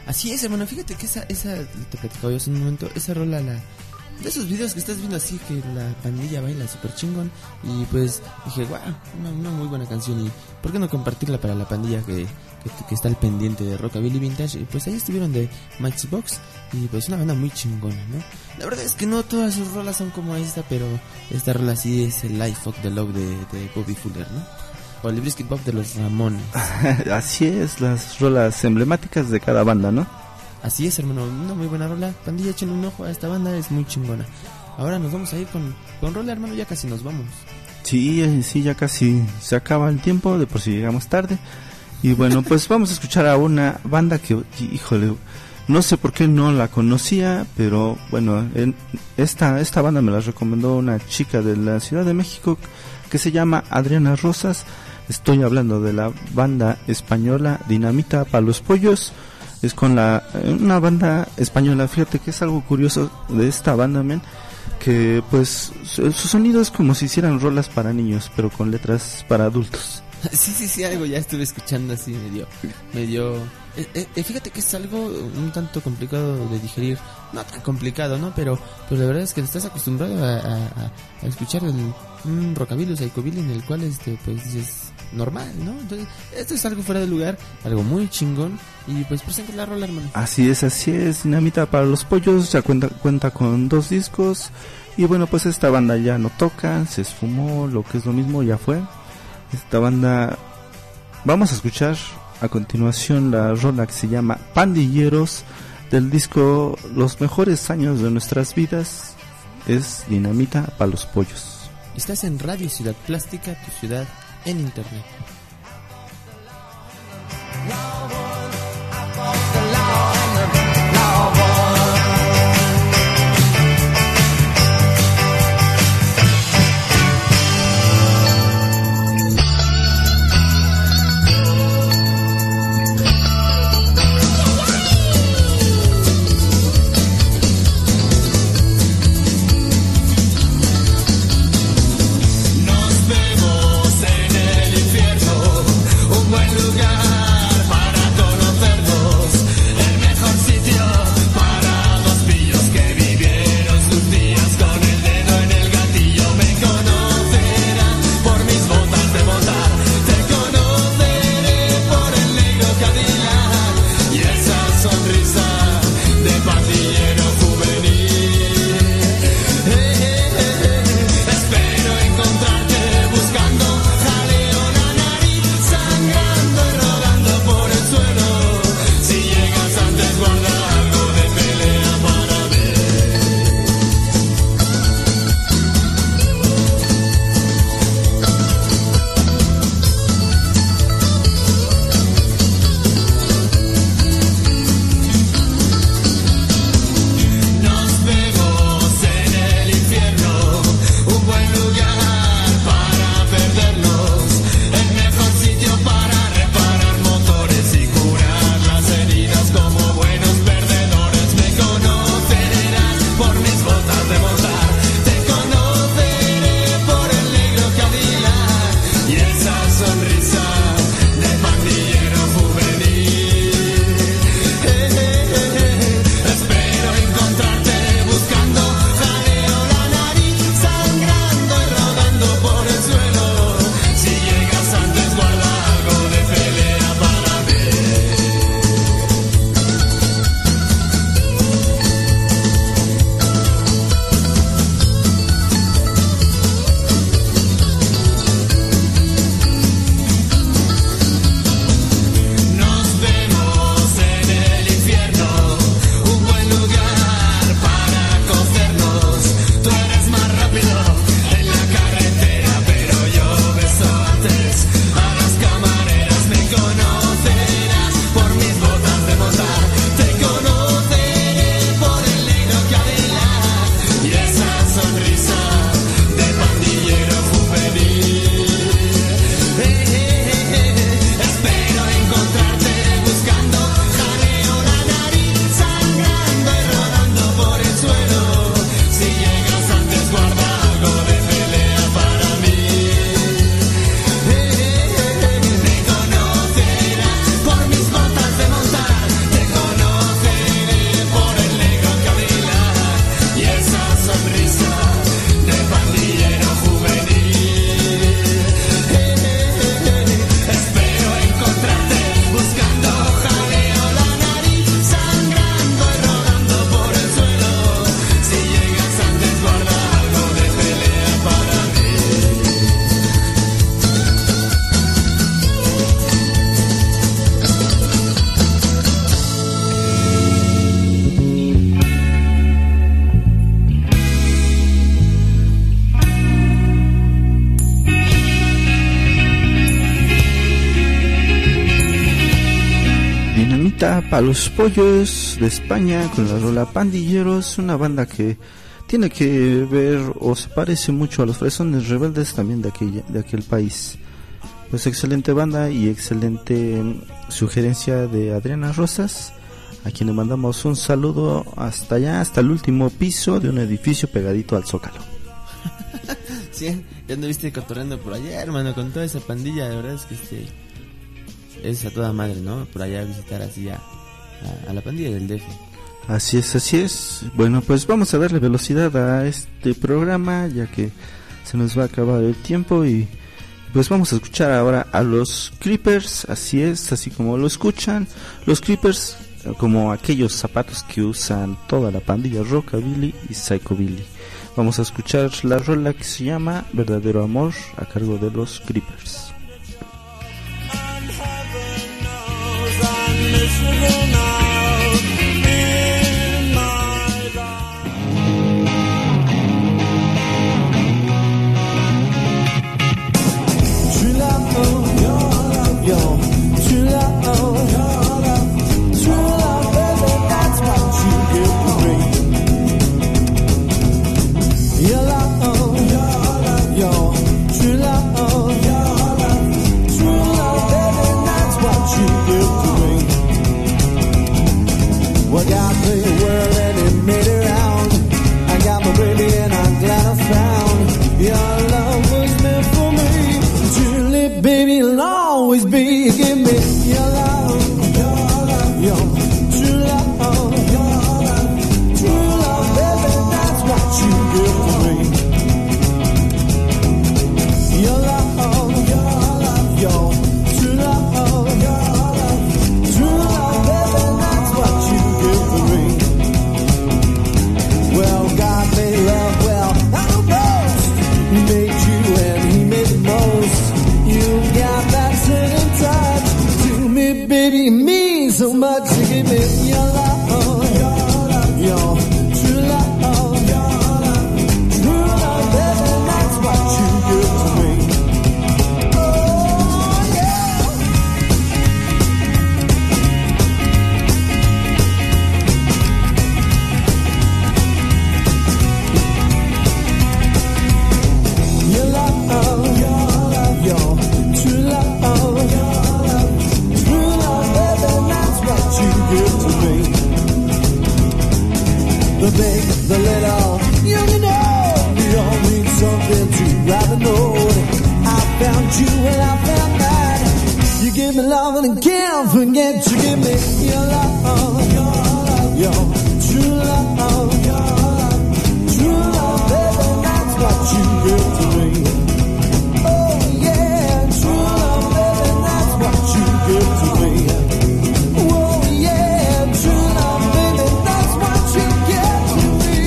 Así es, hermano, fíjate que esa te platicaba yo hace un momento, esa rola, de esos videos que estás viendo así, que la pandilla baila súper chingón, y pues dije, wow, una muy buena canción, y ¿por qué no compartirla para la pandilla que está al pendiente de Rockabilly Vintage? Y pues ahí estuvieron de Maxi Box, y pues una banda muy chingona, ¿no? La verdad es que no todas sus rolas son como esta, pero esta rola sí es el Life of the Love de Bobby Fuller, ¿no? O el Brisket Pop de los Ramones. Así es, las rolas emblemáticas de cada banda, ¿no? Así es, hermano, una muy buena rola. Pandilla, echen un ojo a esta banda, es muy chingona. Ahora nos vamos a ir con rola, hermano, ya casi nos vamos. Sí, ya casi se acaba el tiempo, de por si llegamos tarde. Y bueno, pues vamos a escuchar a una banda que, híjole, no sé por qué no la conocía, pero bueno, esta banda me la recomendó una chica de la Ciudad de México que se llama Adriana Rosas. Estoy hablando de la banda española Dinamita para los Pollos. Es con una banda española. Fíjate que es algo curioso de esta banda, men, que pues su sonido es como si hicieran rolas para niños, pero con letras para adultos. Sí, algo ya estuve escuchando así medio fíjate que es algo un tanto complicado de digerir, no tan complicado, ¿no? Pero la verdad es que estás acostumbrado a escuchar un rockabilly o psychobilly en el cual pues es normal, ¿no? Entonces esto es algo fuera de lugar, algo muy chingón, y pues presenta la rola, hermano. Así es, Dinamita para los Pollos, ya cuenta con 2 discos, y bueno, pues esta banda ya no toca, se esfumó, lo que es lo mismo, ya fue. Esta banda, vamos a escuchar a continuación la rola que se llama Pandilleros, del disco Los Mejores Años de Nuestras Vidas. Es Dinamita para los Pollos. Estás en Radio Ciudad Plástica, tu ciudad en internet. Nos vemos en el infierno, un buen lugar para todos. rolita para los pollos de España con la rola Pandilleros, una banda que tiene que ver o se parece mucho a los Fresones Rebeldes también de aquel país. Pues excelente banda y excelente sugerencia de Adriana Rosas, a quien le mandamos un saludo hasta allá, hasta el último piso de un edificio pegadito al Zócalo. Sí, ya anduviste cotorreando por allá, hermano, con toda esa pandilla. De verdad es que es a toda madre, ¿no? Por allá visitar así a la pandilla del DF. Así es. Bueno, pues vamos a darle velocidad a este programa, ya que se nos va a acabar el tiempo. Y pues vamos a escuchar ahora a los Creepers. Así es, así como lo escuchan. Los Creepers, como aquellos zapatos que usan toda la pandilla Rockabilly y Psychobilly. Vamos a escuchar la rola que se llama Verdadero Amor, a cargo de los Creepers. Well, God made the world and He made it round. I got my baby and I'm glad I found. Your love was meant for me. Truly, baby, you'll always be. Give me your love, your true love, true love, baby, that's what you give to me. Your love, your true love, true love, baby, that's what you give to me. Well, God made love, well, I most. He made you and He made the most. You got that certain touch to me, baby, it means so much. You give me your love, your true love, true love, baby, that's what you give to me. Oh, yeah. Your love, your true love, true love, baby, that's what you give to me. The big, the little, you know, we all need something to rather know. I found you and I found that. You give me love and I can't forget. You give me your love, your true love, true love, baby, that's what you give to me. Oh yeah, true love, baby, that's what you give to me. Oh yeah, true love, baby, that's what you give to me.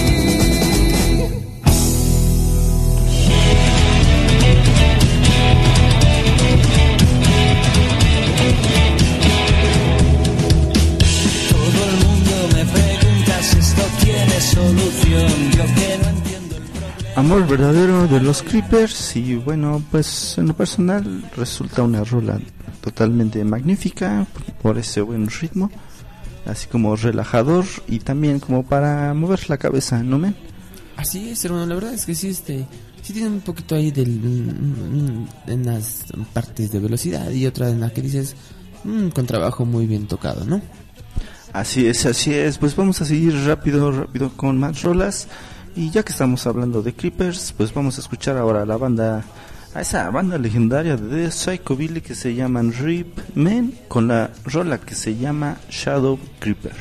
Todo el mundo me pregunta si esto tiene solución. Yo que no entiendo el problema. Amor verdadero de los Creepers. Y bueno, pues en lo personal resulta una rola totalmente magnífica por ese buen ritmo, así como relajador y también como para mover la cabeza, ¿no, men? Así es, hermano, la verdad es que sí, sí tiene un poquito ahí en las partes de velocidad y otra en la que dices, con trabajo muy bien tocado, ¿no? Así es, pues vamos a seguir rápido con más rolas. Y ya que estamos hablando de Creepers, pues vamos a escuchar ahora a esa banda legendaria de Psychobilly que se llaman Rip Men, con la rola que se llama Shadow Creeper.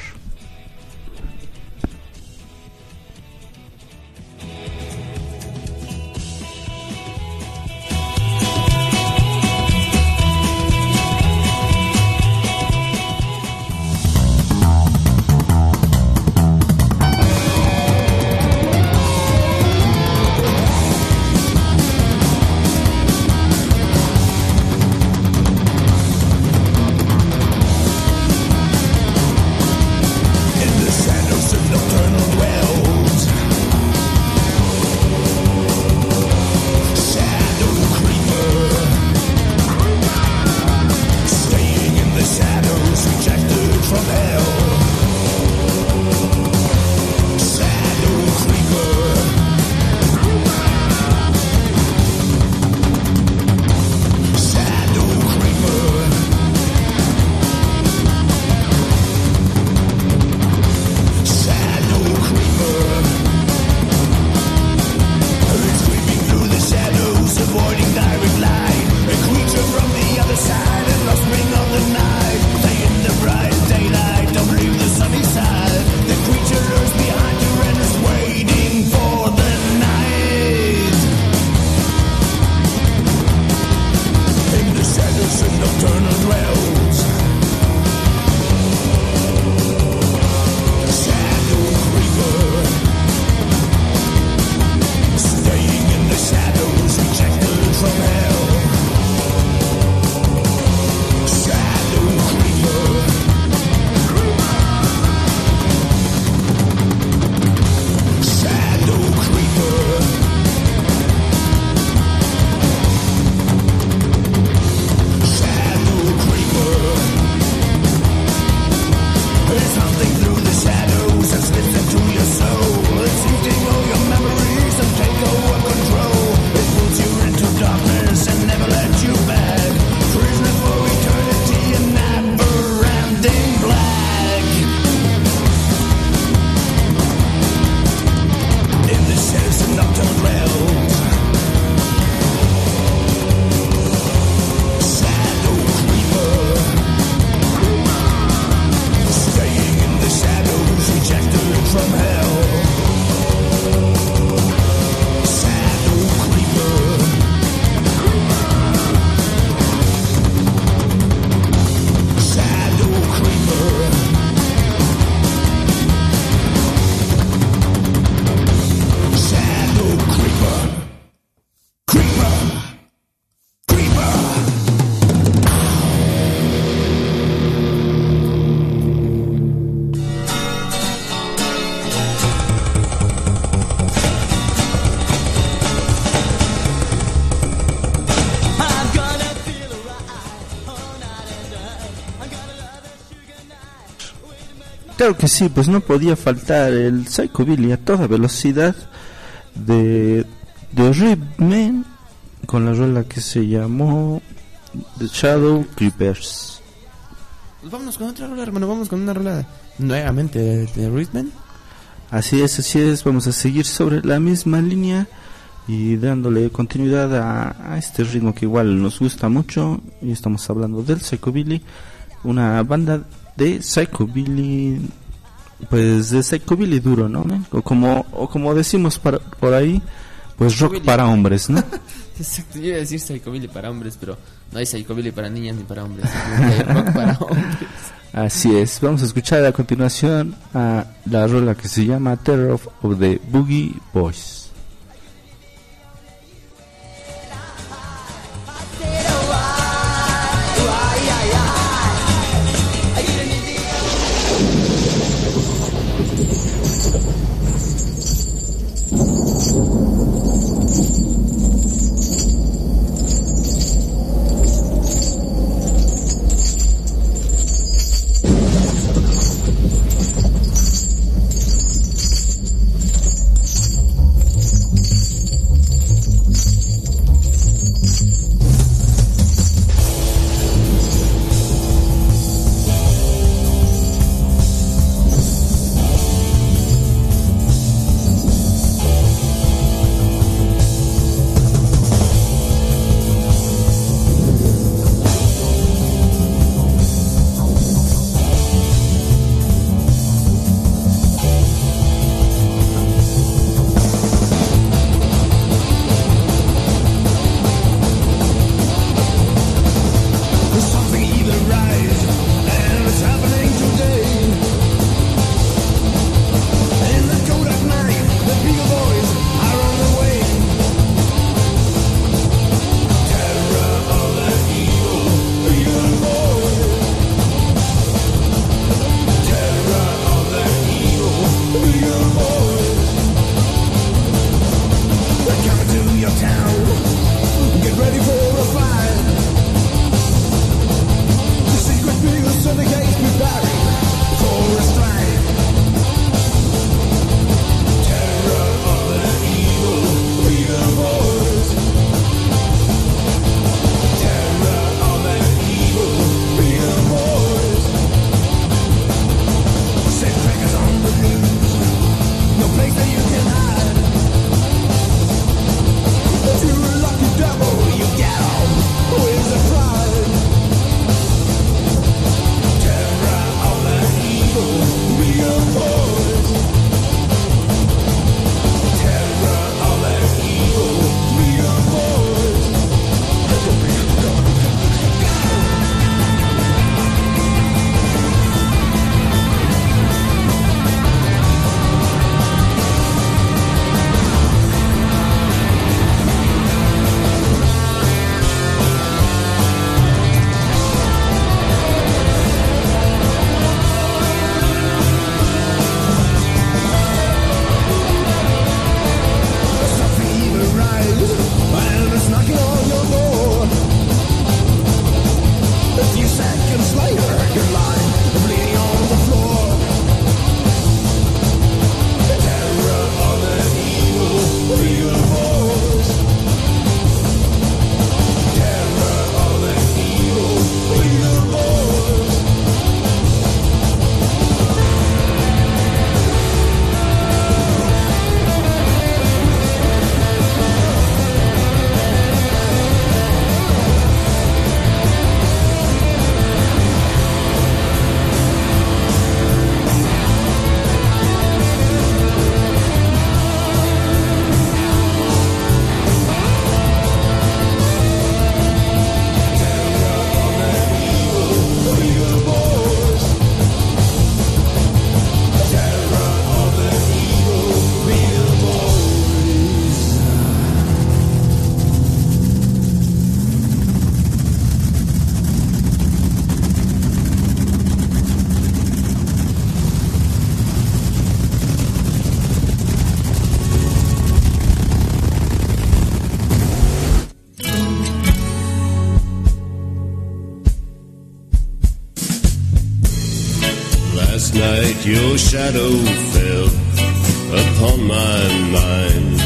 Claro que sí, pues no podía faltar el Psychobilly a toda velocidad de Rhythm con la rola que se llamó The Shadow Creepers. Pues vámonos con otra rola, hermano, vamos con una rola nuevamente de Rhythm. Así es, vamos a seguir sobre la misma línea y dándole continuidad a este ritmo que igual nos gusta mucho, y estamos hablando del Psychobilly, una banda de Psychobilly, pues de Psychobilly duro, ¿no? O como decimos por ahí, pues rock para hombres, ¿no? Exacto, yo iba a decir Psychobilly para hombres, pero no hay Psychobilly para niñas ni para hombres, hay rock para hombres. Así es, vamos a escuchar a continuación a la rola que se llama Terror of the Boogie Boys. Last night your shadow fell upon my mind.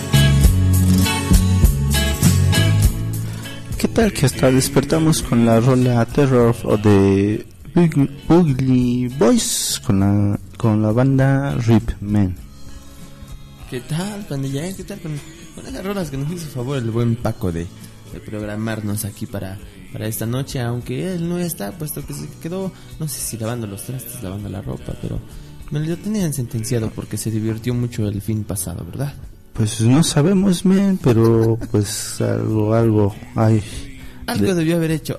¿Qué tal que hasta despertamos con la rola Terror o de Ugly Boys con la banda Rip Man? ¿Qué tal, pandilla? ¿Qué tal con esas rolas que nos hizo favor el buen Paco de programarnos aquí para esta noche? Aunque él no está, puesto que se quedó, no sé si lavando los trastes, lavando la ropa, pero me lo tenían sentenciado porque se divirtió mucho el fin pasado, ¿verdad? Pues no sabemos, men, pero pues algo hay. Algo debió haber hecho.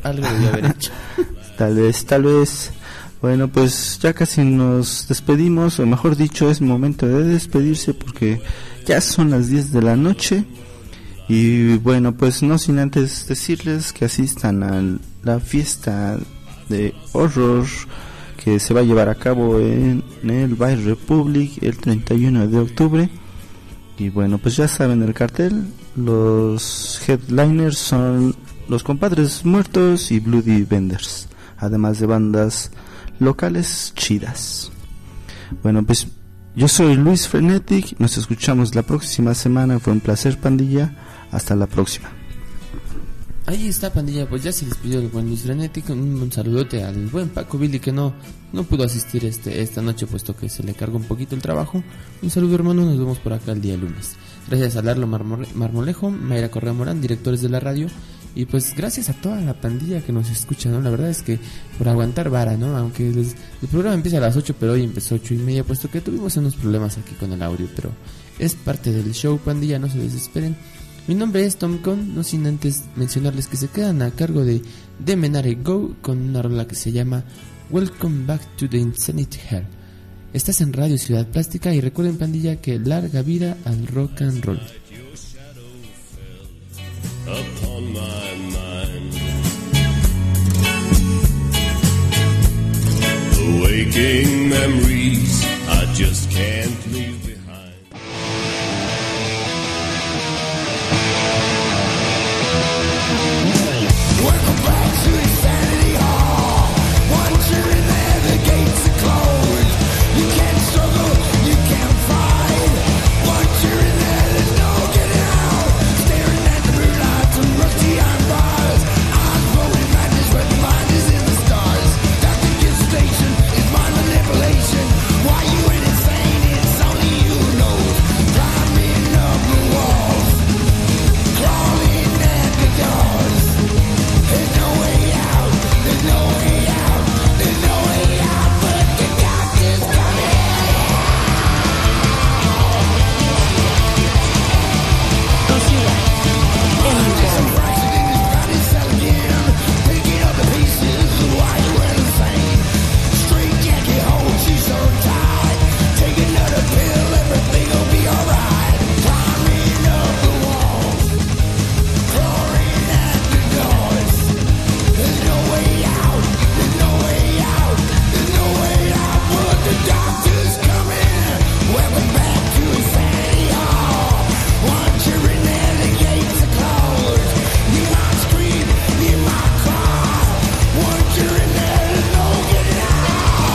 Tal vez. Bueno, pues ya casi nos despedimos, o mejor dicho, es momento de despedirse porque ya son las 10 de la noche. Y bueno, pues no sin antes decirles que asistan a la fiesta de horror que se va a llevar a cabo en el Bay Republic el 31 de octubre. Y bueno, pues ya saben el cartel, los headliners son Los Compadres Muertos y Bloody Vendors, además de bandas locales chidas. Bueno, pues yo soy Luis Frenetic, nos escuchamos la próxima semana, fue un placer, pandilla, hasta la próxima. Ahí está, pandilla, pues ya se despidió el buen Luis Frenetic. Un saludote al buen Paco Billy que no pudo asistir esta noche puesto que se le cargó un poquito el trabajo. Un saludo, hermano, nos vemos por acá el día lunes. Gracias a Larlo Marmolejo, Mayra Correa Morán, directores de la radio. Y pues gracias a toda la pandilla que nos escucha, ¿no? La verdad es que por aguantar vara, ¿no? Aunque el programa empieza a las 8, pero hoy empezó 8:30, puesto que tuvimos unos problemas aquí con el audio, pero es parte del show, pandilla, no se desesperen. Mi nombre es Tom Con, no sin antes mencionarles que se quedan a cargo de Menare Go con una rola que se llama Welcome Back to the Insanity Hell. Estás en Radio Ciudad Plástica y recuerden, pandilla, que larga vida al rock and roll. Upon my mind, the waking memories I just can't leave behind. Welcome back to Insanity Hall. Once you're in there, the gates are closed. You can't struggle, you can't fight. Once you're in there, there's no getting out. Staring at the moonlight and rusty iron bars. Eyes rolling madness where the mind is in the stars. Dr. Gibbs station is mind manipulation. Why you ain't insane, it's only you who knows. Climbing up the walls, crawling at the doors. There's no way out, there's no way out, there's no way out, but the doctor's coming. Tu ciudad en internet. Picking up the pieces of why you went insane. Straight jacket hold you so tight. Take another pill, everything will be alright. Climbing up the walls, crawling at the doors. There's no way out, there's no way out, there's no way out, but the doctor's coming. Welcome back to Insanity Hall. Once you're in there, the gates are closed. You might scream, you might cry. Once you're in there, there's no getting out.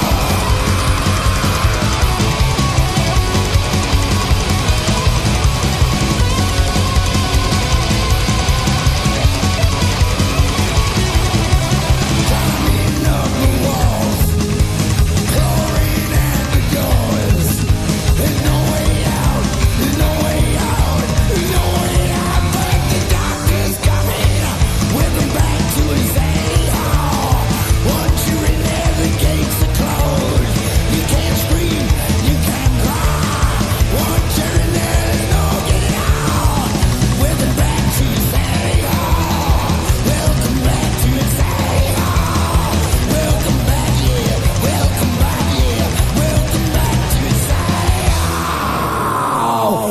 Climbing up the walls, crawling at the doors. There's no way out, there's no way out, there's no way out, but the doctor's coming. Welcome back to Insanity Hall. Once you're in there, the gates are closed. You can't scream, you can't cry. Once you're in there, there's no getting out. Welcome back to Insanity Hall. Welcome back to Insanity Hall. Welcome back, yeah. Welcome back, yeah. Welcome back to Insanity Hall.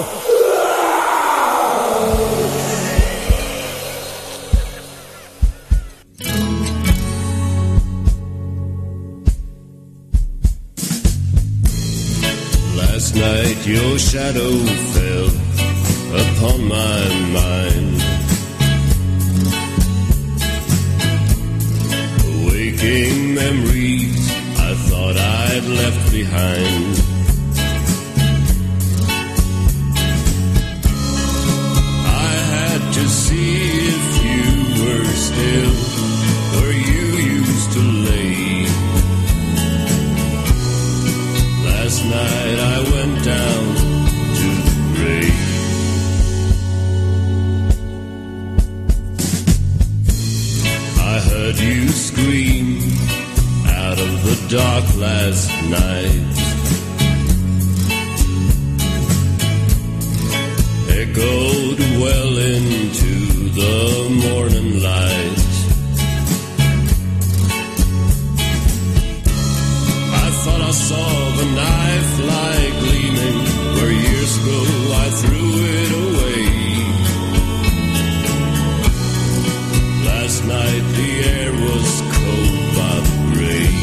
Last night your shadow fell upon my mind. Waking memories I thought I had left behind. I had to see if you were still where you used to lay. Last night I went down to the grave. I heard you scream out of the dark last night. Echoed well into the morning light. I thought I saw the knife lie gleaming where years ago I threw it away. Last night the air was cold by the grave.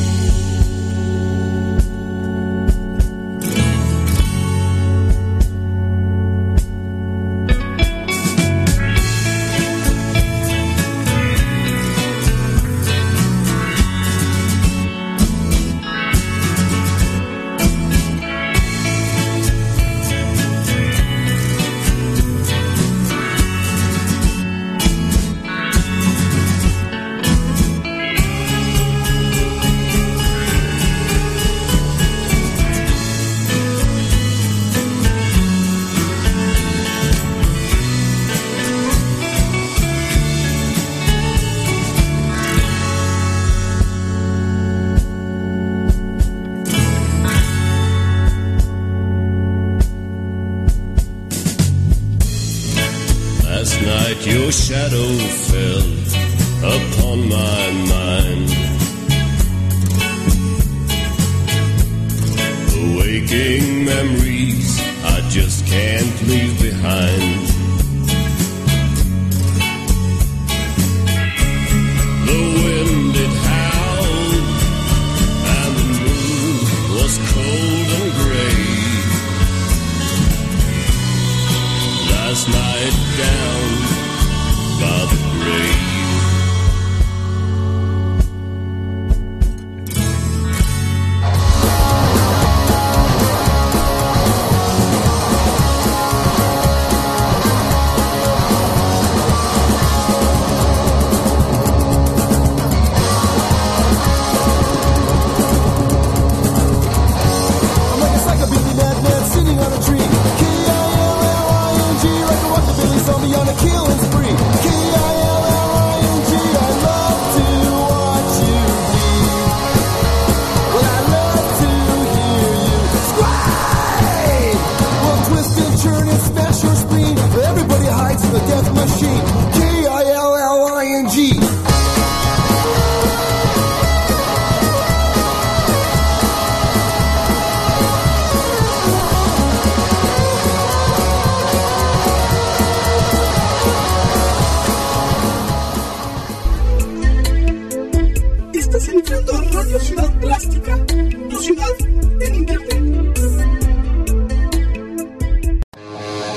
Last night your shadow fell upon my mind. Awaking memories I just can't leave behind. The wind it howled and the moon was cold and gray. Last night down by the grave. I'm like a psychobilly madman sitting on a tree. K-I-L-L-I-N-G, like a rockabilly zombie on a killing spree. K-I-L-L-I-N-G, I love to watch you bleed. Well, I love to hear you scream. Well, twist and turn and smash your spleen. Everybody hides in the death machine. K-I-L-L-I-N-G. Estás entrando a Radio Ciudad Plástica, tu ciudad en internet.